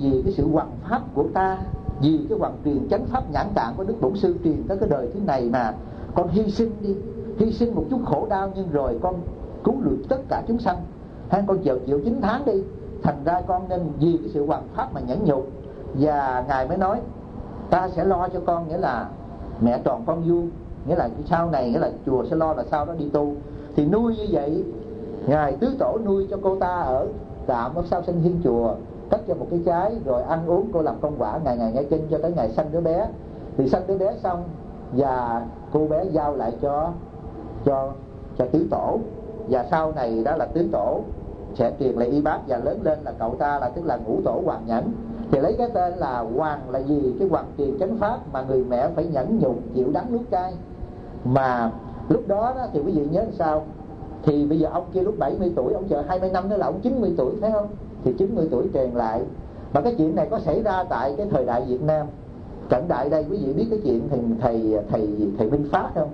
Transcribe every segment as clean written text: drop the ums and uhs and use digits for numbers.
vì cái sự hoằng pháp của ta, vì cái hoằng truyền chánh pháp nhãn tạng của Đức Bổn Sư truyền tới cái đời thứ này mà con hy sinh đi, hy sinh một chút khổ đau nhưng rồi con cứu được tất cả chúng sanh, hay con chịu 9 tháng đi. Thành ra con nên vì cái sự hoằng pháp mà nhẫn nhục. Và Ngài mới nói ta sẽ lo cho con, nghĩa là mẹ tròn con vuông, nghĩa là sau này, nghĩa là chùa sẽ lo là sau đó đi tu. Thì nuôi như vậy, Ngài Tứ Tổ nuôi cho cô ta ở tạm ở sau sân hiên chùa, cất cho một cái trái, rồi ăn uống cô làm công quả, ngày ngày nghe kinh cho tới ngày sanh đứa bé. Thì sanh đứa bé xong và cô bé giao lại cho Tứ Tổ, và sau này đó là Tứ Tổ sẽ truyền lại y bát, và lớn lên là cậu ta là tức là Ngũ Tổ Hoàng Nhẫn. Thì lấy cái tên là Hoàng là vì cái Hoàng truyền chánh pháp mà người mẹ phải nhẫn nhục chịu đắng nuốt cay. Mà lúc đó thì quý vị nhớ sao? Thì bây giờ ông kia lúc 70 tuổi, ông chờ 20 năm nữa là ông 90 tuổi, thấy không? Thì 90 tuổi truyền lại. Mà cái chuyện này có xảy ra tại cái thời đại Việt Nam cận đại đây. Quý vị biết cái chuyện thầy Minh Phát không?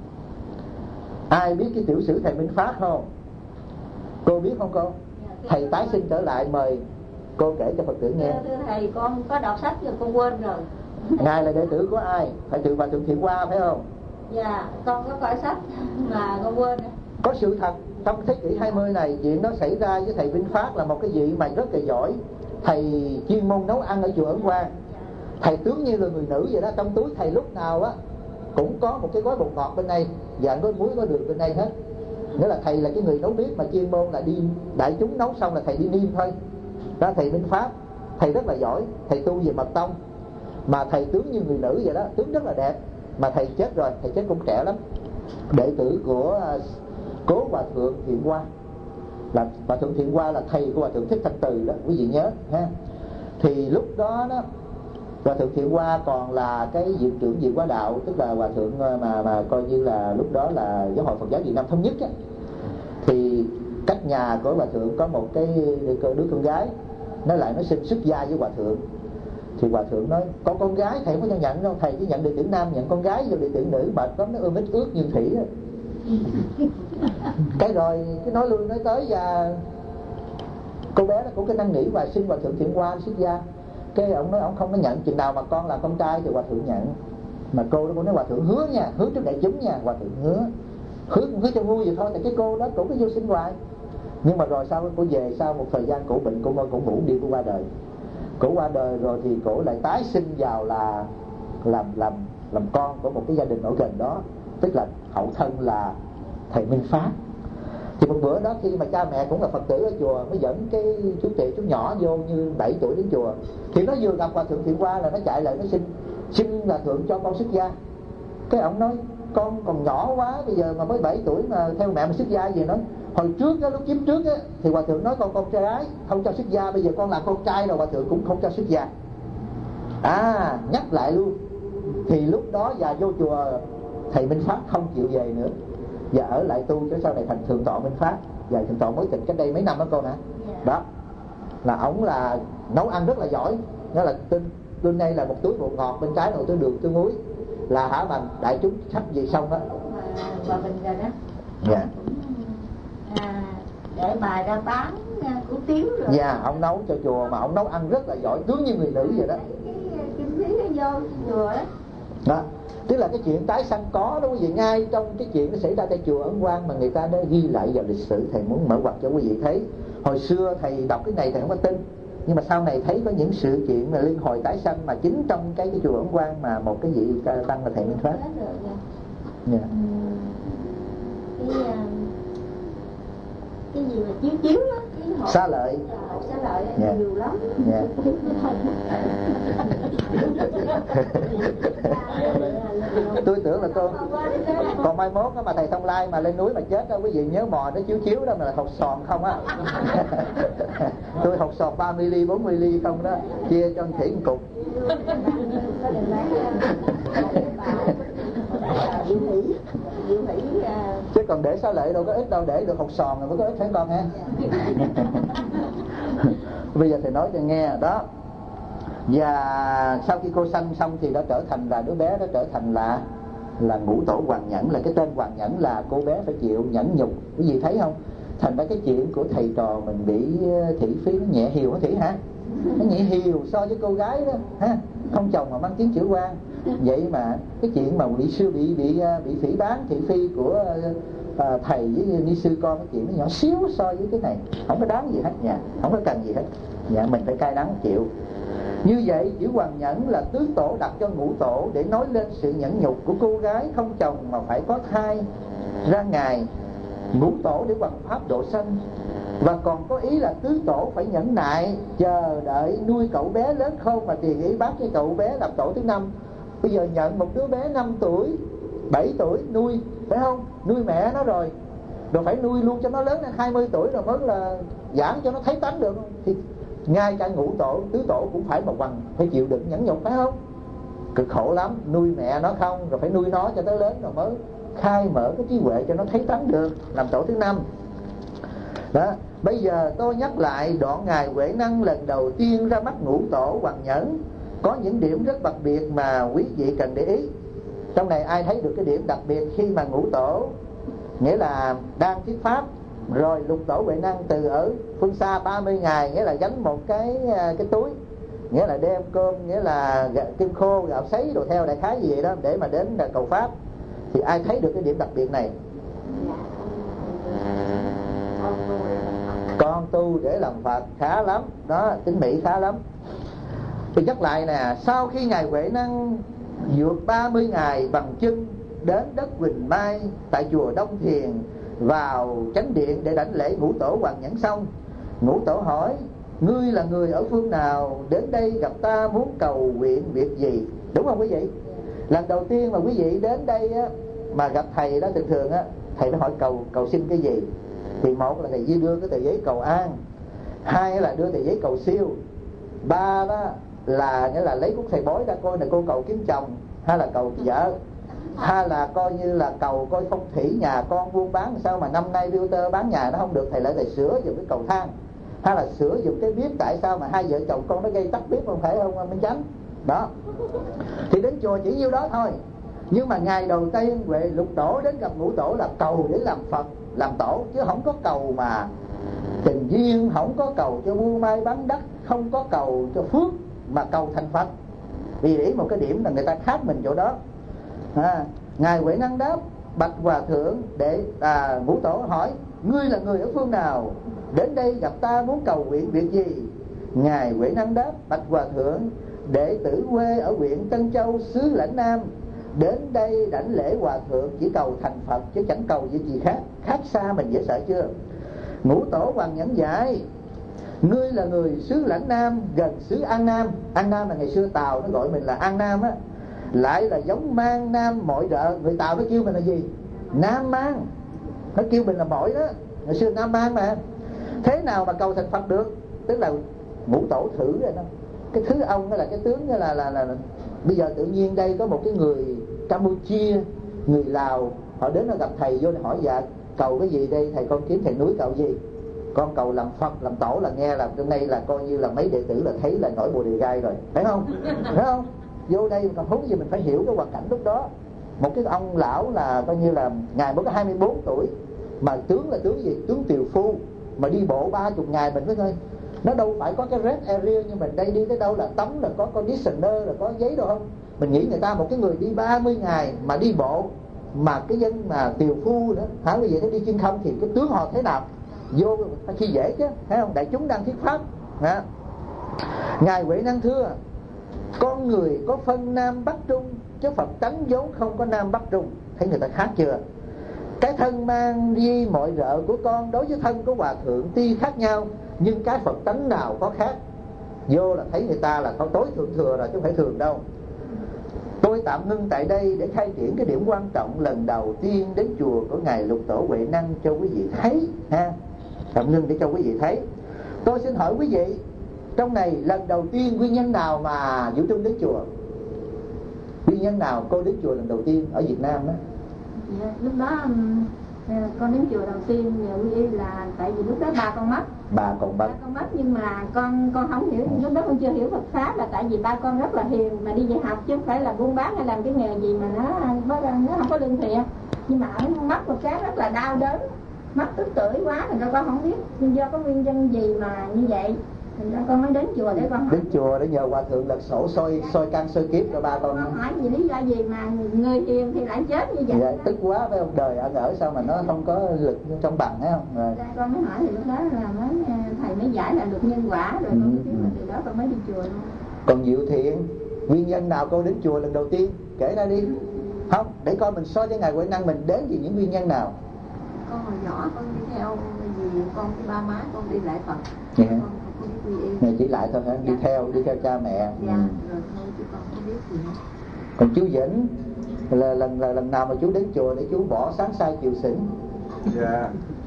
Ai biết cái tiểu sử thầy Minh Phát không? Cô biết không cô? Thầy tái sinh trở lại, mời cô kể cho Phật tử nghe. Thưa thầy, con có đọc sách rồi con quên rồi. Ngài là đệ tử của ai? Phải tự và Thượng Thiện Hoa phải không? Dạ, con có coi sách mà con quên. Có sự thật trong thế kỷ 20 này, chuyện đó xảy ra với thầy Vinh Phát, là một cái vị mà rất là giỏi. Thầy chuyên môn nấu ăn ở chùa Ấn Quang. Thầy tướng như là người nữ vậy đó, trong túi thầy lúc nào á cũng có một cái gói bột ngọt bên đây và gói muối có đường bên đây hết. Nghĩa là thầy là cái người nấu bếp mà chuyên môn là đi đại chúng nấu xong là thầy đi niêm thôi. Đó, thầy Minh Pháp, thầy rất là giỏi, thầy tu về mật tông. Mà thầy tướng như người nữ vậy đó, tướng rất là đẹp. Mà thầy chết rồi, thầy chết cũng trẻ lắm. Đệ tử của Cố Hòa Thượng Thiện Hoa, là Hòa Thượng Thiện Hoa là thầy của Hòa Thượng Thích Thanh Từ đó, quý vị nhớ ha. Thì lúc đó Hòa Thượng Thiện Hoa còn là cái viện trưởng viện Hóa Đạo, tức là Hòa Thượng mà coi như là lúc đó là Giáo hội Phật giáo Việt Nam thống nhất á. Thì cách nhà của Hòa Thượng có một cái đứa con gái, nó lại nó xin xuất gia với Hòa Thượng. Thì Hòa Thượng nói con gái thầy không có cho nhận đâu, thầy chỉ nhận đệ tử nam, nhận con gái vô đệ tử nữ mệt lắm, nó ươm ít ướt như thủy á. Cái rồi cái nói lui nói tới, và cô bé đó cũng cái năn nỉ và xin Hòa Thượng Thiện Hoa xuất gia. Cái ông nói ông không có nhận, chừng nào mà con là con trai thì Hòa Thượng nhận. Mà cô đó cũng nói Hòa Thượng hứa nha, hứa trước đại chúng nha. Hòa Thượng hứa cho vui vậy thôi. Thì cái cô đó cũng có vô sinh hoài. Nhưng mà rồi sau cô về, sau một thời gian cổ bệnh, cô ngủ đi, cô qua đời. Cổ qua đời rồi thì cổ lại tái sinh vào là làm con của một cái gia đình ở gần đó, tức là hậu thân là thầy Minh Phát. Thì một bữa đó khi mà cha mẹ cũng là Phật tử ở chùa, mới dẫn cái chú nhỏ vô như 7 tuổi đến chùa. Thì nó vừa gặp Hòa Thượng Thiện Hoa là nó chạy lại, nó xin là Thượng cho con xuất gia. Cái ông nói con còn nhỏ quá, bây giờ mà mới 7 tuổi mà theo mẹ mà xuất gia gì. Nói hồi trước á, lúc kiếp trước á, thì Hòa Thượng nói con trai không cho xuất gia, bây giờ con làm con trai rồi Hòa Thượng cũng không cho xuất gia. Nhắc lại luôn. Thì lúc đó và vô chùa thầy Minh Pháp không chịu về nữa và ở lại tu, cho sau này thành Thượng tọa Minh Pháp. Và Thượng tọa mới tịch cách đây mấy năm đó cô nè. Đó là ổng là nấu ăn rất là giỏi. Nó là bên đây là một túi bột ngọt, bên trái là một túi đường, túi muối, là hả mà đại chúng sắp về xong đó. Bà Bình rồi đó. Dạ. Để bài ra bán củ tiếu rồi. Dạ, ông nấu cho chùa mà ông nấu ăn rất là giỏi, tướng như người nữ vậy đó. Cái kinh phí nó vô chùa đó. Đó, tức là cái chuyện tái sanh có đó quý vị. Ngay trong cái chuyện nó xảy ra tại chùa Ấn Quang mà người ta đã ghi lại vào lịch sử. Thầy muốn mở ngoặt cho quý vị thấy. Hồi xưa thầy đọc cái này thầy không có tin, nhưng mà sau này thấy có những sự kiện mà liên hồi tái sanh mà chính trong cái chùa Ấn Quang mà một cái vị tăng là thầy Minh Pháp. Dạ. Cái gì mà chiếu đó, Xá Lợi. Xá Lợi yeah. Nhiều lắm. Yeah. Tôi tưởng là còn mai mốt đó mà thầy Thông Lai mà lên núi mà chết đó, quý vị nhớ mò nó chiếu đó mà là hột sòn không á. Tôi hột sòn 30 ly 40 ly không đó, chia cho anh Thủy một cục. Chứ còn để Xá Lợi đâu có ít đâu, để được hột sòn rồi mới có ít phải con ha. Bây giờ thầy nói cho nghe đó. Và sau khi cô sanh xong thì đã trở thành là đứa bé, đã trở thành là Ngũ Tổ Hoàng Nhẫn. Là cái tên Hoàng Nhẫn là cô bé phải chịu nhẫn nhục. Quý vị thấy không? Thành ra cái chuyện của thầy trò mình bị thị phi nó nhẹ hiều hả Thủy hả? nó nhẹ hiều so với cô gái đó ha, không chồng mà mang tiếng chữ quan. Vậy mà cái chuyện mà bị phỉ bán thị phi của thầy với ni sư con, cái chuyện nó nhỏ xíu so với cái này, không có đáng gì hết nha, không có cần gì hết. Dạ, mình phải cay đắng chịu. Như vậy chữ Hoàng Nhẫn là tứ tổ đặt cho ngũ tổ để nói lên sự nhẫn nhục của cô gái không chồng mà phải có thai ra ngài ngũ tổ để hoằng pháp độ sanh. Và còn có ý là tứ tổ phải nhẫn nại chờ đợi nuôi cậu bé lớn không mà tiền ý bác cho cậu bé làm tổ thứ 5. Bây giờ nhận một đứa bé 5 tuổi 7 tuổi nuôi, phải không? Nuôi mẹ nó rồi phải nuôi luôn cho nó lớn lên 20 tuổi rồi mới là giảng cho nó thấy tánh được. Thì ngay cả ngũ tổ tứ tổ cũng phải phải chịu đựng nhẫn nhục, phải không? Cực khổ lắm, nuôi mẹ nó không rồi phải nuôi nó cho tới lớn rồi mới khai mở cái trí huệ cho nó thấy tánh được, làm tổ thứ 5 đó. Bây giờ tôi nhắc lại đoạn ngài Huệ Năng lần đầu tiên ra mắt ngũ tổ Hoàng Nhẫn, có những điểm rất đặc biệt mà quý vị cần để ý. Trong này ai thấy được cái điểm đặc biệt khi mà ngũ tổ nghĩa là đang thuyết pháp, rồi lục tổ Huệ Năng từ ở phương xa 30 ngày, nghĩa là gánh một cái túi, nghĩa là đem cơm, nghĩa là kim khô gạo sấy đồ theo đại khái gì vậy đó để mà đến cầu pháp. Thì ai thấy được cái điểm đặc biệt này? Con tu để làm Phật, khá lắm đó, tín Mỹ khá lắm. Thì nhắc lại nè, sau khi ngài Huệ Năng vượt 30 ngày bằng chân đến đất Quỳnh Mai tại chùa Đông Thiền, vào chánh điện để đảnh lễ ngũ tổ Hoàng Nhẫn xong, ngũ tổ hỏi: ngươi là người ở phương nào, đến đây gặp ta muốn cầu nguyện việc gì? Đúng không quý vị? Lần đầu tiên mà quý vị đến đây á, mà gặp thầy đó, thường thường á thầy nó hỏi cầu xin cái gì. Thì một là thầy đưa cái tờ giấy cầu an, hai là đưa tờ giấy cầu siêu, ba đó là nghĩa là lấy cuốc thầy bói ra coi là cô cầu kiếm chồng hay là cầu vợ, hay là coi như là cầu coi phong thủy nhà con buôn bán sao mà năm nay realtor bán nhà nó không được, thầy lại thầy sửa dùng cái cầu thang, hay là sửa dùng cái bếp tại sao mà hai vợ chồng con nó gây tắt bếp, không phải không Minh Chánh đó. Thì đến chùa chỉ nhiêu đó thôi. Nhưng mà ngày đầu tiên Huệ lục tổ đến gặp ngũ tổ là cầu để làm Phật, làm tổ, chứ không có cầu mà tình duyên, không có cầu cho buôn may bán đất, không có cầu cho phước, mà cầu thành Phật. Vì để một cái điểm là người ta khác mình chỗ đó. Ngài Huệ Năng đáp: bạch hòa thượng, để ngũ tổ hỏi: ngươi là người ở phương nào, đến đây gặp ta muốn cầu nguyện việc gì? Ngài Huệ Năng đáp: bạch hòa thượng, đệ tử quê ở huyện Tân Châu, xứ Lãnh Nam, đến đây đảnh lễ hòa thượng chỉ cầu thành Phật chứ chẳng cầu gì khác. Khác xa mình dễ sợ chưa? Ngũ tổ Hoàng Nhẫn dạy: ngươi là người xứ Lãnh Nam, gần xứ An Nam. An Nam là ngày xưa Tàu nó gọi mình là An Nam á, lại là giống mang nam mọi rợ. Người Tàu nó kêu mình là gì? Nam mang. Nó kêu mình là mọi đó, ngày xưa Nam mang mà. Thế nào mà cầu thành Phật được? Tức là ngũ tổ thử rồi đó. Cái thứ ông đó là cái tướng đó là bây giờ tự nhiên đây có một cái người Campuchia, người Lào, họ đến nó gặp thầy vô hỏi: dạ cầu cái gì đây thầy? Con kiếm thầy núi cầu gì? Con cầu làm Phật làm tổ. Là nghe là trong đây là coi như là mấy đệ tử là thấy là nổi bồ đề gai rồi, phải không? Phải không? Vô đây còn huống gì mình phải hiểu cái hoàn cảnh lúc đó. Một cái ông lão là coi như là ngài mới có 24 tuổi mà tướng là tướng gì? Tướng tiều phu, mà đi bộ 30 ngày mình mới thôi. Nó đâu phải có cái rest area như mình đây, đi tới đâu là tắm là có conditioner là có giấy đâu không. Mình nghĩ người ta một cái người đi 30 ngày mà đi bộ, mà cái dân mà tiều phu nữa hả quý vị, nó đi chân không thì cái tướng họ thế nào? Vô khi dễ chứ, thấy không? Đại chúng đang thuyết pháp. Ngài Huệ Năng thưa: con người có phân Nam Bắc Trung, chứ Phật tánh vốn không có Nam Bắc Trung. Thấy người ta khác chưa? Cái thân mang di mọi rợ của con đối với thân của hòa thượng tuy khác nhau, nhưng cái Phật tánh nào có khác. Vô là thấy người ta là có tối thượng thừa rồi chứ không phải thường đâu. Tôi tạm ngưng tại đây để khai triển cái điểm quan trọng lần đầu tiên đến chùa của ngài lục tổ Huệ Năng cho quý vị thấy ha. Tạm ngưng để cho quý vị thấy. Tôi xin hỏi quý vị, trong này lần đầu tiên nguyên nhân nào mà Vũ Trung đến chùa? Nguyên nhân nào cô đến chùa lần đầu tiên ở Việt Nam đó? Dạ, lúc đó con đến chùa đầu tiên là tại vì lúc đó ba con mất. Ba con mất nhưng mà con không hiểu, lúc đó con chưa hiểu Phật pháp, là tại vì ba con rất là hiền mà đi dạy học chứ không phải là buôn bán hay làm cái nghề gì mà nó không có lương thiện. Nhưng mà mất một cái rất là đau đớn, mất tức tuổi quá, thì con không biết nhưng do có nguyên nhân gì mà như vậy. Thì con mới đến chùa để con đến chùa để nhờ hòa thượng lật sổ soi căn soi kiếp cho ba con. Con hỏi vì lý do gì mà người hiền thì lại chết như vậy? Dạ, tức quá với ông đời ở sao mà nó không có lực trong bằng, thấy không? Rồi. Con mới hỏi thì lúc đó là thầy mới giải là luật nhân quả rồi. Con mới biết là từ đó con mới đi chùa luôn. Còn Diệu Thiện, nguyên nhân nào con đến chùa lần đầu tiên? Kể ra đi. Không, để coi mình soi với Ngài Huệ Năng mình đến vì những nguyên nhân nào. Con hồi nhỏ con đi theo vì con với ba má con đi lại Phật. Dạ. Con không biết quy y. Này chỉ lại thôi hả? Dạ. Đi theo cha mẹ. Dạ, rồi thôi chứ con không biết gì hết. Còn chú Vĩnh là lần nào mà chú đến chùa để chú bỏ sáng sai chiều xỉn? Dạ.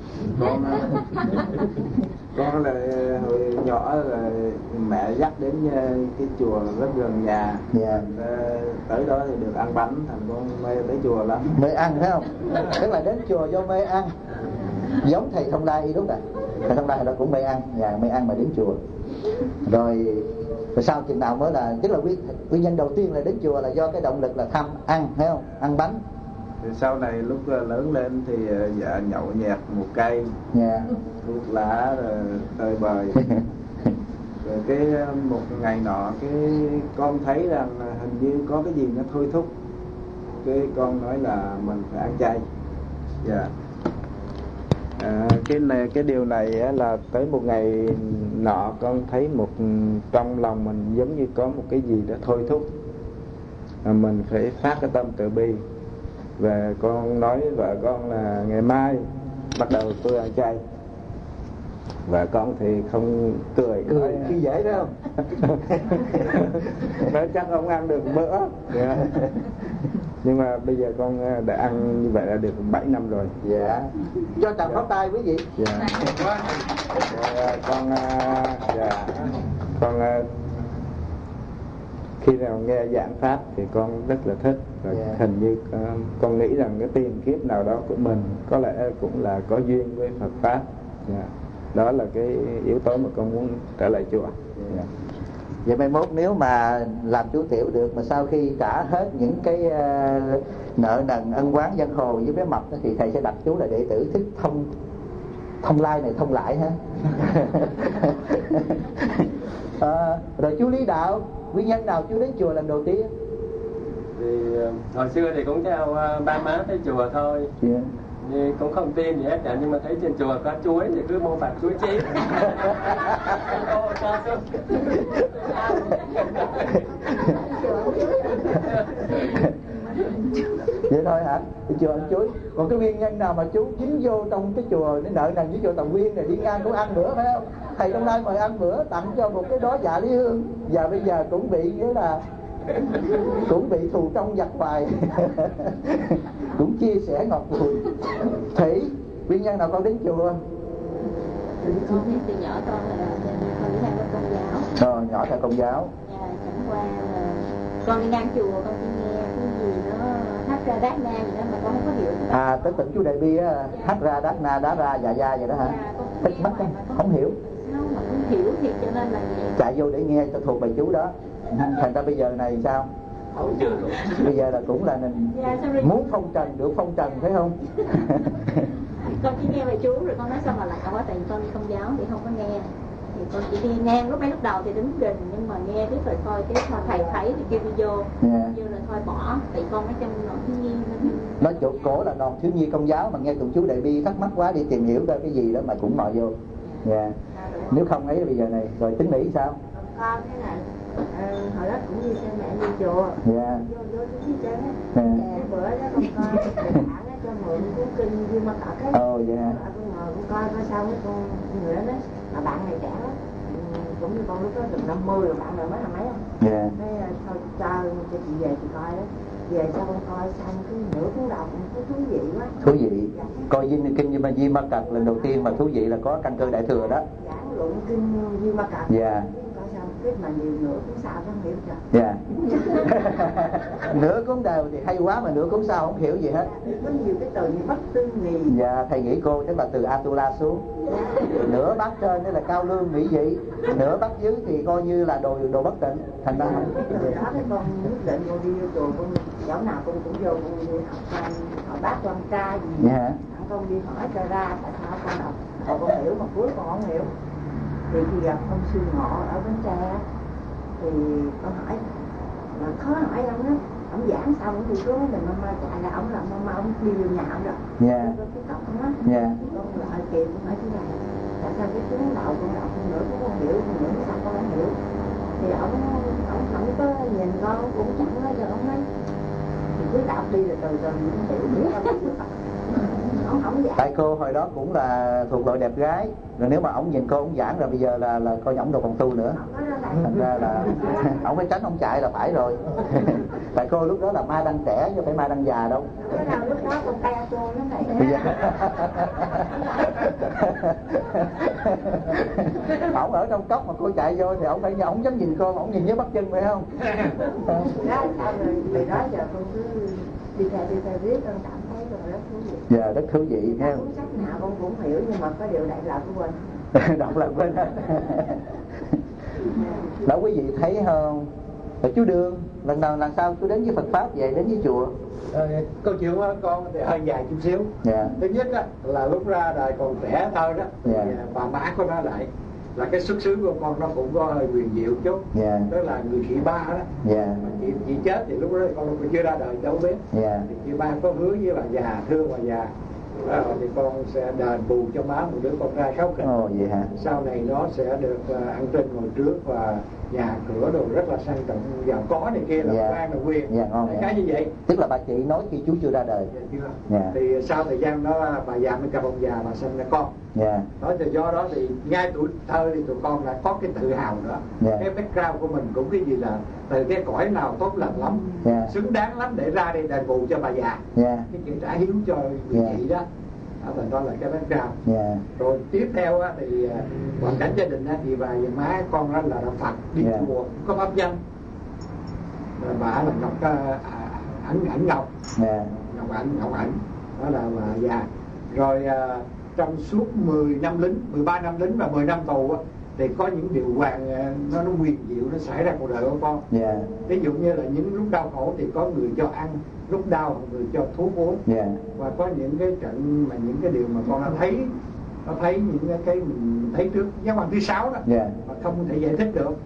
Con là hồi nhỏ là mẹ dắt đến cái chùa rất gần nhà. Dạ. Tới đó thì được ăn bánh, thành con mê tới chùa lắm. Mê ăn thấy không? Tức là đến chùa do mê ăn. Giống thầy Thông Lai đúng không ạ? Thầy Thông Lai đó cũng mê ăn, và mê ăn mà đến chùa. Rồi sau chừng nào mới là, tức là nguyên nhân đầu tiên là đến chùa là do cái động lực là tham ăn, thấy không? Ăn bánh. Thì sau này lúc lớn lên thì dạ nhậu nhẹt một cây, yeah. thuốc lá rồi tơi bời. Rồi cái một ngày nọ cái con thấy rằng hình như có cái gì nó thôi thúc, cái con nói là mình phải ăn chay. Dạ. Cái điều này là tới một ngày nọ con thấy trong lòng mình giống như có một cái gì đó thôi thúc, mình phải phát cái tâm từ bi. Và con nói với vợ con là ngày mai bắt đầu tôi ăn chay. Vợ con thì không cười nói khi dễ phải không? nói chắc không ăn được bữa. Yeah. Nhưng mà bây giờ con đã ăn như vậy là được 7 năm rồi. Dạ. Cho chàng pháo tay quý vị. Dạ. Con khi nào nghe giảng pháp thì con rất là thích. Rồi hình như con nghĩ rằng cái tiền kiếp nào đó của mình có lẽ cũng là có duyên với Phật pháp. Đó là cái yếu tố mà con muốn trở lại chùa. Vậy mai mốt nếu mà làm chú tiểu được mà sau khi trả hết những cái nợ nần ân oán dân hồ với bé Mập thì thầy sẽ đặt chú là đệ tử thích thông lai này thông lại ha. Rồi chú Lý Đạo, nguyên nhân nào chú đến chùa lần đầu tiên? Thì hồi xưa thì cũng theo ba má tới chùa thôi. Yeah. Thì cũng không tin gì hết cả, nhưng mà thấy trên chùa có chuối thì cứ mua vặt chuối chín. Vậy thôi hả? Đi chùa ăn chuối. Còn cái nguyên nhân nào mà chú dính vô trong cái chùa để nợ nần với chùa Tòng Nguyên này, đi ngang cũng ăn bữa phải không? Thầy Đông Lai mời ăn bữa, tặng cho một cái đó dạ Lý Hương, và bây giờ cũng bị nghĩa là cũng bị thù trong giặc ngoài. Cũng chia sẻ ngọt bùi. Thủy, nguyên nhân nào con đến chùa? Con biết từ nhỏ con là con đi theo Công giáo. Nhỏ theo Công giáo. Dạ, chẳng qua là con đi ngang chùa con đi nghe cái gì nó hát ra đát na gì đó mà con không có hiểu. Tới tỉnh chú Đại Bi á, hát ra đát na đá ra dạ da vậy đó hả? Thích mắt đó, không hiểu. Sao mà không hiểu thì cho nên là chạy vô để nghe cho thuộc bài chú đó. Thành ra bây giờ này sao? Bây giờ là cũng là muốn phong trần được phong trần phải không? Con chỉ nghe bài chú rồi con nói sao mà lạ quá, tại vì con đi Công giáo thì không có nghe. Thì con chỉ đi ngang lúc đầu thì đứng đình, nhưng mà nghe biết rồi thôi, cái thầy thấy thì kêu đi vô, kêu là thôi bỏ, tại con nói trong đoàn thiếu nhi. Nói chỗ cổ là đoàn thiếu nhi Công giáo mà nghe tụi chú Đại Bi thắc mắc quá đi tìm hiểu ra cái gì đó mà cũng mò vô. Nếu không ấy bây giờ này rồi tính nghĩ sao? Con thế này hồi đó cũng đi xem mẹ đi chùa, vô đi chơi á, bữa đó con coi bạn nó cho mượn cuốn kinh Dương Ma Cật ấy. Con ngồi con coi sao với con nữa đó, mà bạn này trẻ lắm, cũng như con lúc đó được 50 rồi, bạn này mới là mấy không? Thế thôi cho chị về chị coi đó, về sau con coi xong cái nửa cuốn đầu cũng thấy thú vị quá. Thú vị. Coi kinh Dương Ma Cật lần đầu tiên mà thú vị là có căn cơ đại thừa đó. Giảng luận kinh Dương Ma Cật. Biết mà nhiều nửa cuốn sau không hiểu chưa? Nửa cuốn đầu thì hay quá mà nửa cuốn sau không hiểu gì hết. Có nhiều cái từ như bất tư nghì. Thầy nghĩ cô tức là từ Atula xuống. Nửa bát trên đó là cao lương mỹ vị, nửa bát dưới thì coi như là đồ bất tịnh. Thành ra từ đó cái con quyết định con đi vô chùa, con chỗ nào con cũng vô, con đi hỏi bác con ca gì. Con đi hỏi cho ra, tại sao con đọc con hiểu mà cuối con không hiểu. Thì khi gặp ông sư Ngọ ở Bến Tre thì con hỏi là khó hỏi ông đó, ông giảng xong thì có mình mama chạy là ông là mama ông đi vô nhà ông rồi. Cái cọc ông á. Con lại kịp con hỏi thế này, tại sao cái tiếng đầu con đọc nữa con hiểu, con hiểu sao con không hiểu. Thì ông không có nhìn con cũng chẳng nói cho ông nói thì cứ đọc đi rồi từ từ mình hiểu ông không giảng. Tại cô hồi đó cũng là thuộc loại đẹp gái, rồi nếu mà ổng nhìn cô ổng giảng rồi bây giờ là coi ổng đâu còn tu nữa, thành ra là ổng phải tránh ổng chạy là phải rồi. Tại cô lúc đó là ma đăng trẻ chứ phải ma đăng già đâu. Lúc đó con te cô nó này. Ổng ở trong cốc mà cô chạy vô thì ổng dám nhìn cô, ổng nhìn nhớ bắt chân phải không? Đó sao rồi từ đó giờ con cứ đi theo viết, con cảm thấy rất thú vị. Dạ, rất thú vị ha. Cuốn sách nào con cũng hiểu nhưng mà có điều đại loại của quên. Đọc là quên hết. Đó quý vị thấy không? Rồi chú Đường, lần sau chú đến với Phật Pháp về đến với chùa? Câu chuyện của con thì hơi dài chút xíu. Thứ nhất á, là lúc ra đời còn trẻ thơ đó, bà má có nói lại là cái xuất xứ của con nó cũng có hơi quyền diệu chút. Đó là người chị ba đó. Chị chết thì lúc đó con chưa ra đời đâu biết. Thì chị ba có hứa với bà già, thương bà già thì con sẽ đền bù cho má một đứa con trai khóc. Vậy hả? Sau này nó sẽ được ăn trên ngồi trước và nhà cửa đồ rất là sang trọng, giàu có này kia, là quan là quyền. Ngon. Cái như vậy. Tức là bà chị nói khi chú chưa ra đời. Thì sau thời gian đó bà già mới gặp ông già và sinh ra con. Đó thì do đó thì ngay tuổi thơ thì tụi con đã có cái tự hào nữa. Cái background của mình cũng cái gì là từ cái cõi nào tốt lành lắm, xứng đáng lắm để ra đây đền bù cho bà già. Cái chuyện trả hiếu cho người chị đó. Đó là cái background. Rồi tiếp theo á, thì hoàn cảnh gia đình á, thì bà và má con đó là đạo Phật, đi chùa có pháp danh. Rồi bà là Ngọc Ảnh Ngọc, Ngọc Ảnh, đó là bà già. Rồi trong suốt 13 năm lính và 10 năm tù á, thì có những điều hoàng nó quyền diệu nó xảy ra cuộc đời của con. Ví dụ như là những lúc đau khổ thì có người cho ăn, lúc đau người cho thuốc uống. Và có những cái trận mà những cái điều mà con đã thấy, nó thấy những cái mình thấy trước giáo hoàng thứ 6 đó, mà không thể giải thích được.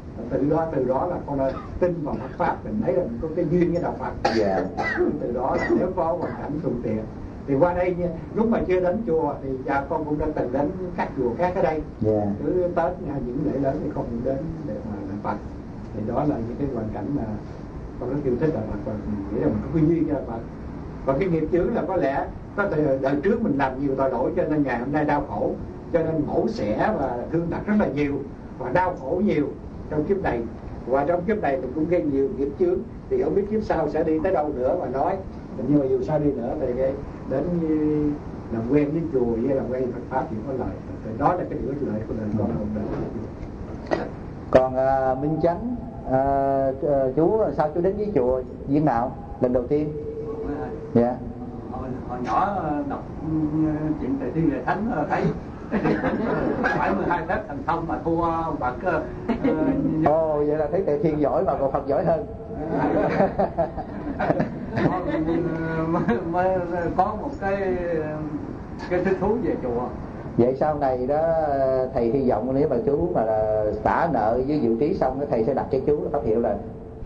Từ đó là con đã tin vào Phật Pháp, mình thấy là mình có cái duyên với đạo Phật. Từ đó là nếu có hoàn cảnh thuận tiện thì qua đây lúc mà chưa đến chùa thì con cũng đã từng đến các chùa khác ở đây. Cứ Tết những lễ lớn thì con cũng đến để mà làm Phật. Thì đó là những cái hoàn cảnh mà con rất yêu thích đạo Phật và mình nghĩ là mình có cái duyên với đạo Phật. Và cái nghiệp chướng là có lẽ có thể đời trước mình làm nhiều tội lỗi cho nên ngày hôm nay đau khổ, cho nên mổ xẻ và thương tật rất là nhiều và đau khổ nhiều trong kiếp này. Và trong kiếp này mình cũng gây nhiều nghiệp chướng thì không biết kiếp sau sẽ đi tới đâu nữa mà nói. Nhưng mà dù sao đi nữa thì cái đến làm quen với chùa với làm quen với Phật Pháp thì có lợi. Thì đó là cái điều lợi của đời con hôm nay. Còn Minh Chánh, chú sao chú đến với chùa viên nào lần đầu tiên? Hồi nhỏ đọc chuyện Tề Thiên Lệ Thánh thấy phải 12 phép thành thông mà thua Phật. Vậy là thấy Tề Thiên giỏi mà còn Phật giỏi hơn. Mới có một cái thích thú về chùa. Vậy sau này đó thầy hy vọng nếu mà chú mà xả nợ với Diệu Trí xong thầy sẽ đặt cho chú pháp hiệu là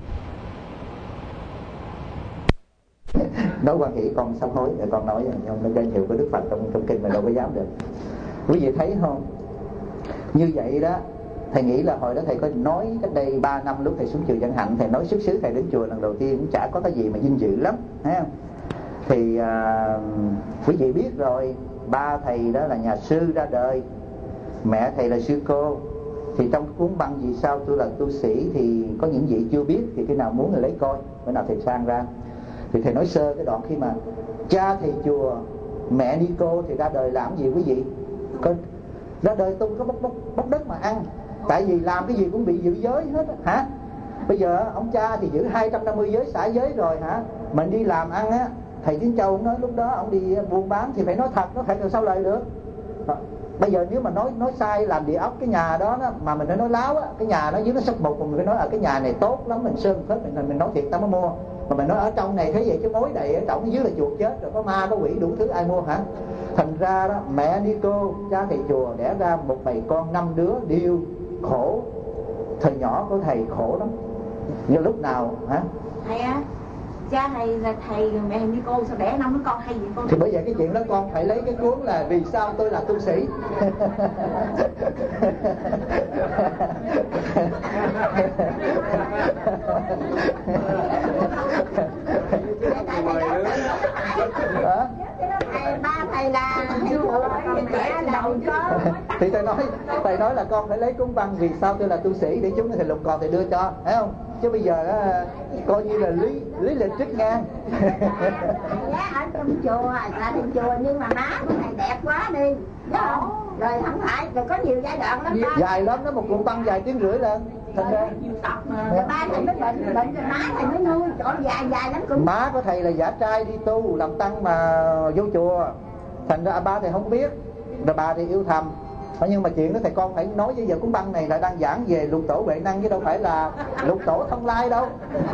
nói quan hệ con sám hối. Để con nói trong danh hiệu của Đức Phật trong kinh mà đâu có dám được. Quý vị thấy không? Như vậy đó, thầy nghĩ là hồi đó thầy có nói cách đây 3 năm lúc thầy xuống chùa Vạn Hạnh, thầy nói xuất xứ thầy đến chùa lần đầu tiên cũng chả có cái gì mà vinh dự lắm, thấy không? Thì quý vị biết rồi, ba thầy đó là nhà sư ra đời, mẹ thầy là sư cô. Thì trong cuốn băng Vì sao tôi là tu sĩ thì có những vị chưa biết, thì khi nào muốn thì lấy coi, bữa nào thầy sang ra. Thì thầy nói sơ cái đoạn khi mà cha thầy chùa, mẹ ni cô thì ra đời làm gì quý vị? Có ra đời tu có bốc đất mà ăn. Tại vì làm cái gì cũng bị giữ giới hết hả? Bây giờ ông cha thì giữ 250 giới xả giới rồi hả? Mình đi làm ăn á, thầy Tiến Châu nói lúc đó ông đi buôn bán thì phải nói thật, nó phải làm sao lời được. Bây giờ nếu mà nói sai làm địa ốc cái nhà đó, mà mình phải nói láo á, cái nhà nó dưới nó sắp một, mình phải nói ở cái nhà này tốt lắm, mình sơn phết mình nói thiệt ta mới mua. Mà mình nói ở trong này thấy vậy chứ mối đầy ở trong dưới là chuột chết rồi, có ma có quỷ đủ thứ ai mua hả? Thành ra đó, mẹ ni cô, cha thầy chùa đẻ ra một bầy con 5 đứa đều khổ. Thời nhỏ của thầy khổ lắm. Như lúc nào hả? Thầy á, cha thầy là thầy, mẹ ni cô sao đẻ 5 đứa con hay vậy con? Thì bởi vậy cái chuyện đó con phải lấy cái cuốn là Vì sao tôi là tu sĩ. Ba thầy là mẹ đầu cho. Thì thầy nói là con phải lấy cuốn văn Vì sao tôi là tu sĩ để chúng thầy lục còn thầy đưa cho, thấy không? Chứ bây giờ đó, coi như là lý lịch trích ngang. Ở trong chùa, là trong chùa nhưng mà má của thầy đẹp quá đi, rồi không phải, rồi có nhiều giai đoạn lắm. Dài lắm đó, một cuộn băng dài tiếng rưỡi lên. Thành ra ba thầy mới bệnh rồi má thầy mới nuôi, chỗ dài lắm cũng. Má của thầy là giả trai đi tu làm tăng mà vô chùa, thành ra ba thầy không biết, rồi bà thì yêu thầm. Nhưng mà chuyện đó thầy con phải nói với giờ cuốn băng này là đang giảng về lục tổ Huệ Năng chứ đâu phải là lục tổ Thông Lai đâu.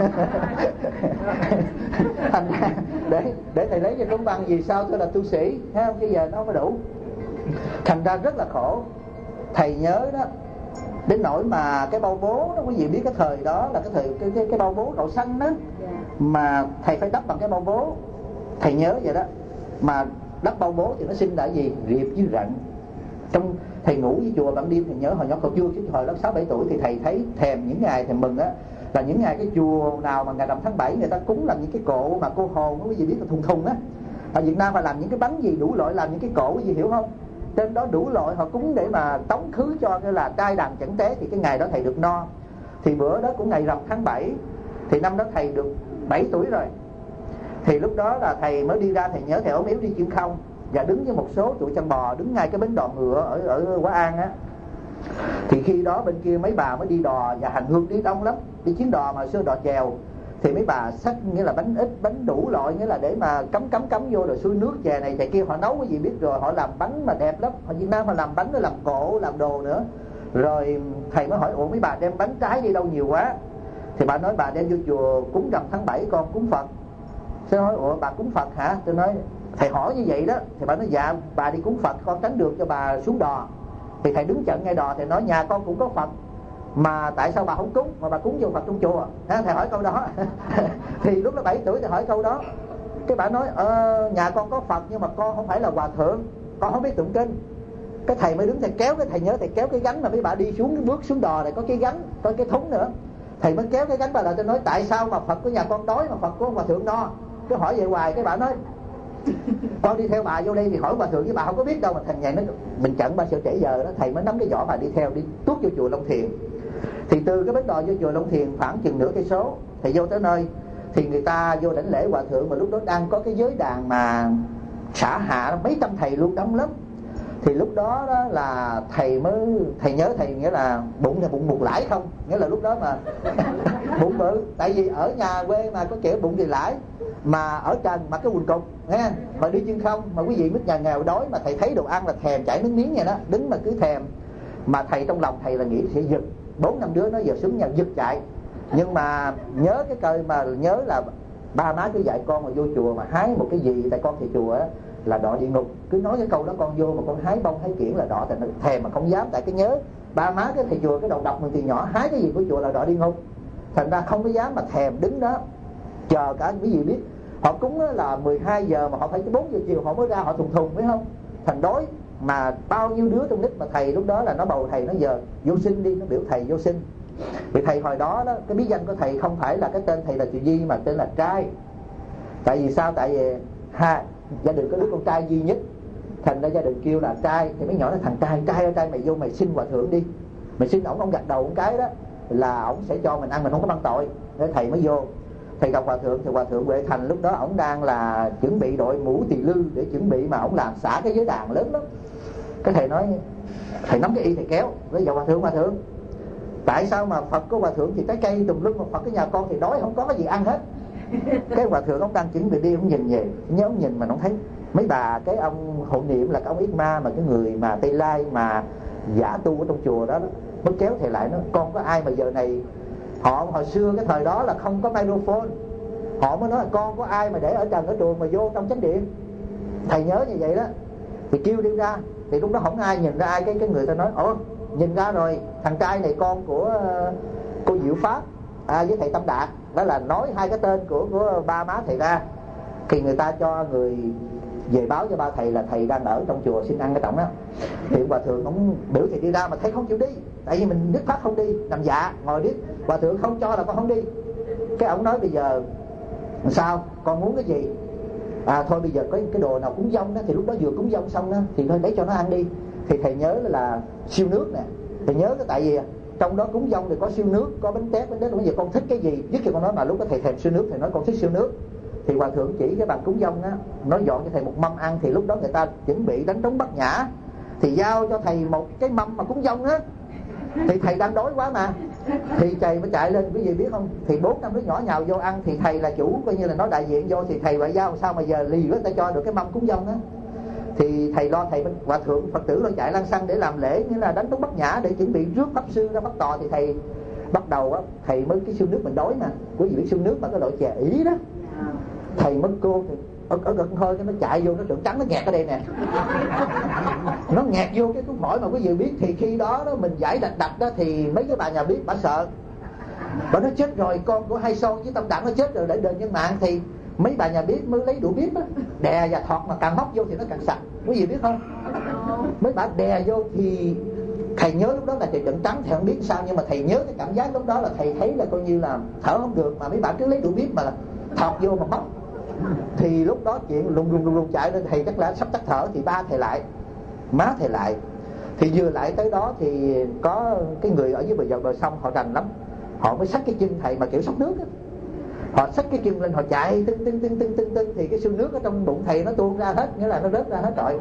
Thành ra để thầy lấy cho cuốn băng Vì sao tôi là tu sĩ, thấy không? Bây giờ nó không có đủ. Thành ra rất là khổ. Thầy nhớ đó, đến nỗi mà cái bao bố đó, quý vị biết cái thời đó là cái thời cái bao bố đậu xanh đó, mà thầy phải đắp bằng cái bao bố. Thầy nhớ vậy đó, mà đắp bao bố thì nó sinh là gì? Riệp với rận. Trong thầy ngủ với chùa ban đêm, thầy nhớ hồi nhỏ còn chưa, chứ hồi đó 6-7 tuổi thì thầy thấy thèm những ngày thầy mừng á, là những ngày cái chùa nào mà ngày rằm tháng 7 người ta cúng làm những cái cộ mà cô hồn, quý vị biết là thùng thùng á. Ở Việt Nam mà làm những cái bánh gì đủ loại, làm những cái cộ, quý vị hiểu không? Trên đó đủ loại họ cúng để mà tống khứ cho cái là trai đàn chẳng tế, thì cái ngày đó thầy được no. Thì bữa đó cũng ngày rằm tháng 7, thì năm đó thầy được 7 tuổi rồi. Thì lúc đó là thầy mới đi ra, thầy nhớ thầy ốm yếu đi chịu không, và đứng với một số tụi chăn bò, đứng ngay cái bến đò ngựa ở Hóa An á. Thì khi đó bên kia mấy bà mới đi đò và hành hương đi đông lắm, đi chuyến đò mà xưa đò chèo. Thì mấy bà xách nghĩa là bánh ít, bánh đủ loại, nghĩa là để mà cắm vô rồi xuôi nước chè này chè kia. Họ nấu cái gì biết rồi, họ làm bánh mà đẹp lắm. Ở Việt Nam họ làm bánh, nó làm cộ, làm đồ nữa. Rồi thầy mới hỏi ủa mấy bà đem bánh trái đi đâu nhiều quá. Thì bà nói bà đem vô chùa cúng rằm tháng 7 con cúng Phật. Tôi nói ủa bà cúng Phật hả? Tôi nói thầy hỏi như vậy đó. Thì bà nói dạ bà đi cúng Phật con tránh được cho bà xuống đò. Thì thầy đứng chận ngay đò, thầy nói nhà con cũng có Phật, mà tại sao bà không cúng mà bà cúng vô Phật trong chùa? Thầy hỏi câu đó. Thì lúc đó 7 tuổi thầy hỏi câu đó. Cái bà nói nhà con có Phật nhưng mà con không phải là hòa thượng, con không biết tụng kinh. Cái thầy mới đứng thầy kéo, cái thầy nhớ thầy kéo cái gánh mà mấy bà đi xuống, bước xuống đò này có cái gánh, có cái thúng nữa. Thầy mới kéo cái gánh bà lại, tôi nói tại sao mà Phật của nhà con đói mà Phật của hòa thượng no? Cứ hỏi vậy hoài. Cái bà nói con đi theo bà vô đây thì hỏi hòa thượng với bà không có biết đâu. Mà thành vậy nó mình chận bà sợ trễ giờ đó. Thầy mới nắm cái giỏ bà đi theo, đi tuốt vô chùa Long Thiền. Thì từ cái bến đò vô chùa Long Thiền khoảng chừng nửa cây số, thầy vô tới nơi thì người ta vô đảnh lễ hòa thượng, mà lúc đó đang có cái giới đàn mà xả hạ mấy trăm thầy luôn, đông lắm. Thì lúc đó, đó là thầy nhớ thầy nghĩa là bụng là bụng một lãi không, nghĩa là lúc đó mà bụng bự, tại vì ở nhà quê mà có kiểu bụng thì lãi, mà ở trần mặc cái quần cục nghe, mà đi chân không, mà quý vị biết nhà nghèo đói mà thầy thấy đồ ăn là thèm chảy nước miếng vậy đó, đứng mà cứ thèm. Mà thầy trong lòng thầy là nghĩ sẽ giật 4-5 đứa nó giờ súng nhau giật chạy. Nhưng mà nhớ cái câu mà nhớ là ba má cứ dạy con mà vô chùa mà hái một cái gì, tại con thầy chùa á là đọa địa ngục. Cứ nói cái câu đó con vô mà con hái bông hái kiển là đọa, tại nó thèm mà không dám. Tại cái nhớ ba má cái thầy chùa cái đầu độc mình từ nhỏ, hái cái gì của chùa là đọa địa ngục, thành ra không có dám mà thèm đứng đó chờ cả. Quý vị biết họ cúng là 12 giờ mà họ phải tới 4 giờ chiều họ mới ra, họ thùng thùng phải không, thành đói. Mà bao nhiêu đứa trong nít mà thầy lúc đó là nó bầu thầy, nó giờ vô sinh đi, nó biểu thầy vô sinh. Vì thầy hồi đó đó, cái bí danh của thầy không phải là cái tên thầy là Từ Di mà tên là Trai. Tại vì sao? Tại vì gia đình có đứa con trai duy nhất, thành ra gia đình kêu là Trai. Thì mấy nhỏ nói thằng Trai ơi Trai, mày vô mày xin hòa thượng đi, mày xin ổng gật đầu một cái đó là ổng sẽ cho mình ăn, mình không có mang tội. Thế thầy mới vô, thầy gặp hòa thượng. Thì hòa thượng Huệ Thành lúc đó ổng đang là chuẩn bị đội mũ tỳ lư để chuẩn bị mà ổng làm xả cái giới đàn lớn lắm. Cái thầy nói, thầy nắm cái y thầy kéo với vào hòa thượng tại sao mà Phật có hòa thượng thì trái cây tùm lum, mà Phật cái nhà con thì đói không có cái gì ăn hết. Cái hòa thượng ông đang chuẩn bị đi, ông nhìn về, nhớ ông nhìn mà ông thấy mấy bà, cái ông hộ niệm là cái ông Yết Ma, mà cái người mà Tây Lai mà giả tu ở trong chùa đó, mới kéo thầy lại nói con có ai mà giờ này họ hồi xưa cái thời đó là không có microphone, họ mới nói là con có ai mà để ở trần ở trường mà vô trong chánh điện. Thầy nhớ như vậy đó. thì kêu đi ra. Thì lúc đó không ai nhìn ra ai, cái người ta nói ồ nhìn ra rồi, thằng trai này con của cô Diệu Pháp với thầy Tâm Đạt. Đó là nói hai cái tên của ba má thầy ra. Thì người ta cho người về báo cho ba thầy là thầy đang ở trong chùa xin ăn cái trọng đó. Thì hòa thượng ông biểu thầy đi ra mà thầy không chịu đi, tại vì mình dứt khoát không đi, nằm dạ ngồi điếc. Hòa thượng không cho là con không đi. Cái ông nói bây giờ sao, con muốn cái gì? Thôi bây giờ có cái đồ nào cúng dông đó. Thì lúc đó vừa cúng dông xong đó thì thôi để cho nó ăn đi. Thì thầy nhớ là siêu nước nè. Thầy nhớ cái tại vì trong đó cúng dông thì có siêu nước, có bánh tét. Bây giờ con thích cái gì dứt cho con nói, mà lúc đó thầy thèm siêu nước, thầy nói con thích siêu nước. Thì hòa thượng chỉ cái bàn cúng dông á, nó dọn cho thầy một mâm ăn. Thì lúc đó người ta chuẩn bị đánh trống Bát Nhã, thì giao cho thầy một cái mâm mà cúng dông á. Thì thầy đang đói quá mà, thì thầy mới chạy lên, quý vị biết không, thì 4-5 đứa nhỏ nhào vô ăn. Thì thầy là chủ, coi như là nói đại diện vô, thì thầy ngoại giao sao mà giờ lì quá ta cho được cái mâm cúng dông á. Thì thầy lo, thầy hòa thượng Phật tử lo chạy lăng xăng để làm lễ, nghĩa là đánh trống Bát Nhã để chuẩn bị rước pháp sư ra bắt tòa. Thì thầy bắt đầu á, thầy mới cái siêu nước mình đói mà, quý vị biết siêu nước mà cái loại chè Ý đó. Thầy mất cô thì ở gần hơi cái nó chạy vô, nó trợn trắng, nó nghẹt ở đây nè. Nó nghẹt vô cái cuốn phổi mà quý vị biết. Thì khi đó đó mình giải đạch đó, thì mấy cái bà nhà biết bà sợ, bà nói chết rồi, con của Hai Son với Tâm Đẳng nó chết rồi để đền nhân mạng. Thì mấy bà nhà biết mới lấy đũa bếp á, đè và thọt, mà càng móc vô thì nó càng sạch, quý vị biết không. Mấy bà đè vô thì thầy nhớ lúc đó là trời trợn trắng, thầy không biết sao, nhưng mà thầy nhớ cái cảm giác lúc đó là thầy thấy là coi như là thở không được, mà mấy bà cứ lấy đũa bếp mà thọt vô mà móc. Thì lúc đó chuyện lùng chạy lên, thầy chắc là sắp tắt thở. Thì ba thầy lại, má thầy lại. Thì vừa lại tới đó thì có cái người ở dưới bờ sông họ rành lắm, họ mới xách cái chân thầy mà kiểu xóc nước á. Họ xách cái chân lên, họ chạy tưng thì cái siêu nước ở trong bụng thầy nó tuôn ra hết, nghĩa là nó rớt ra hết rồi.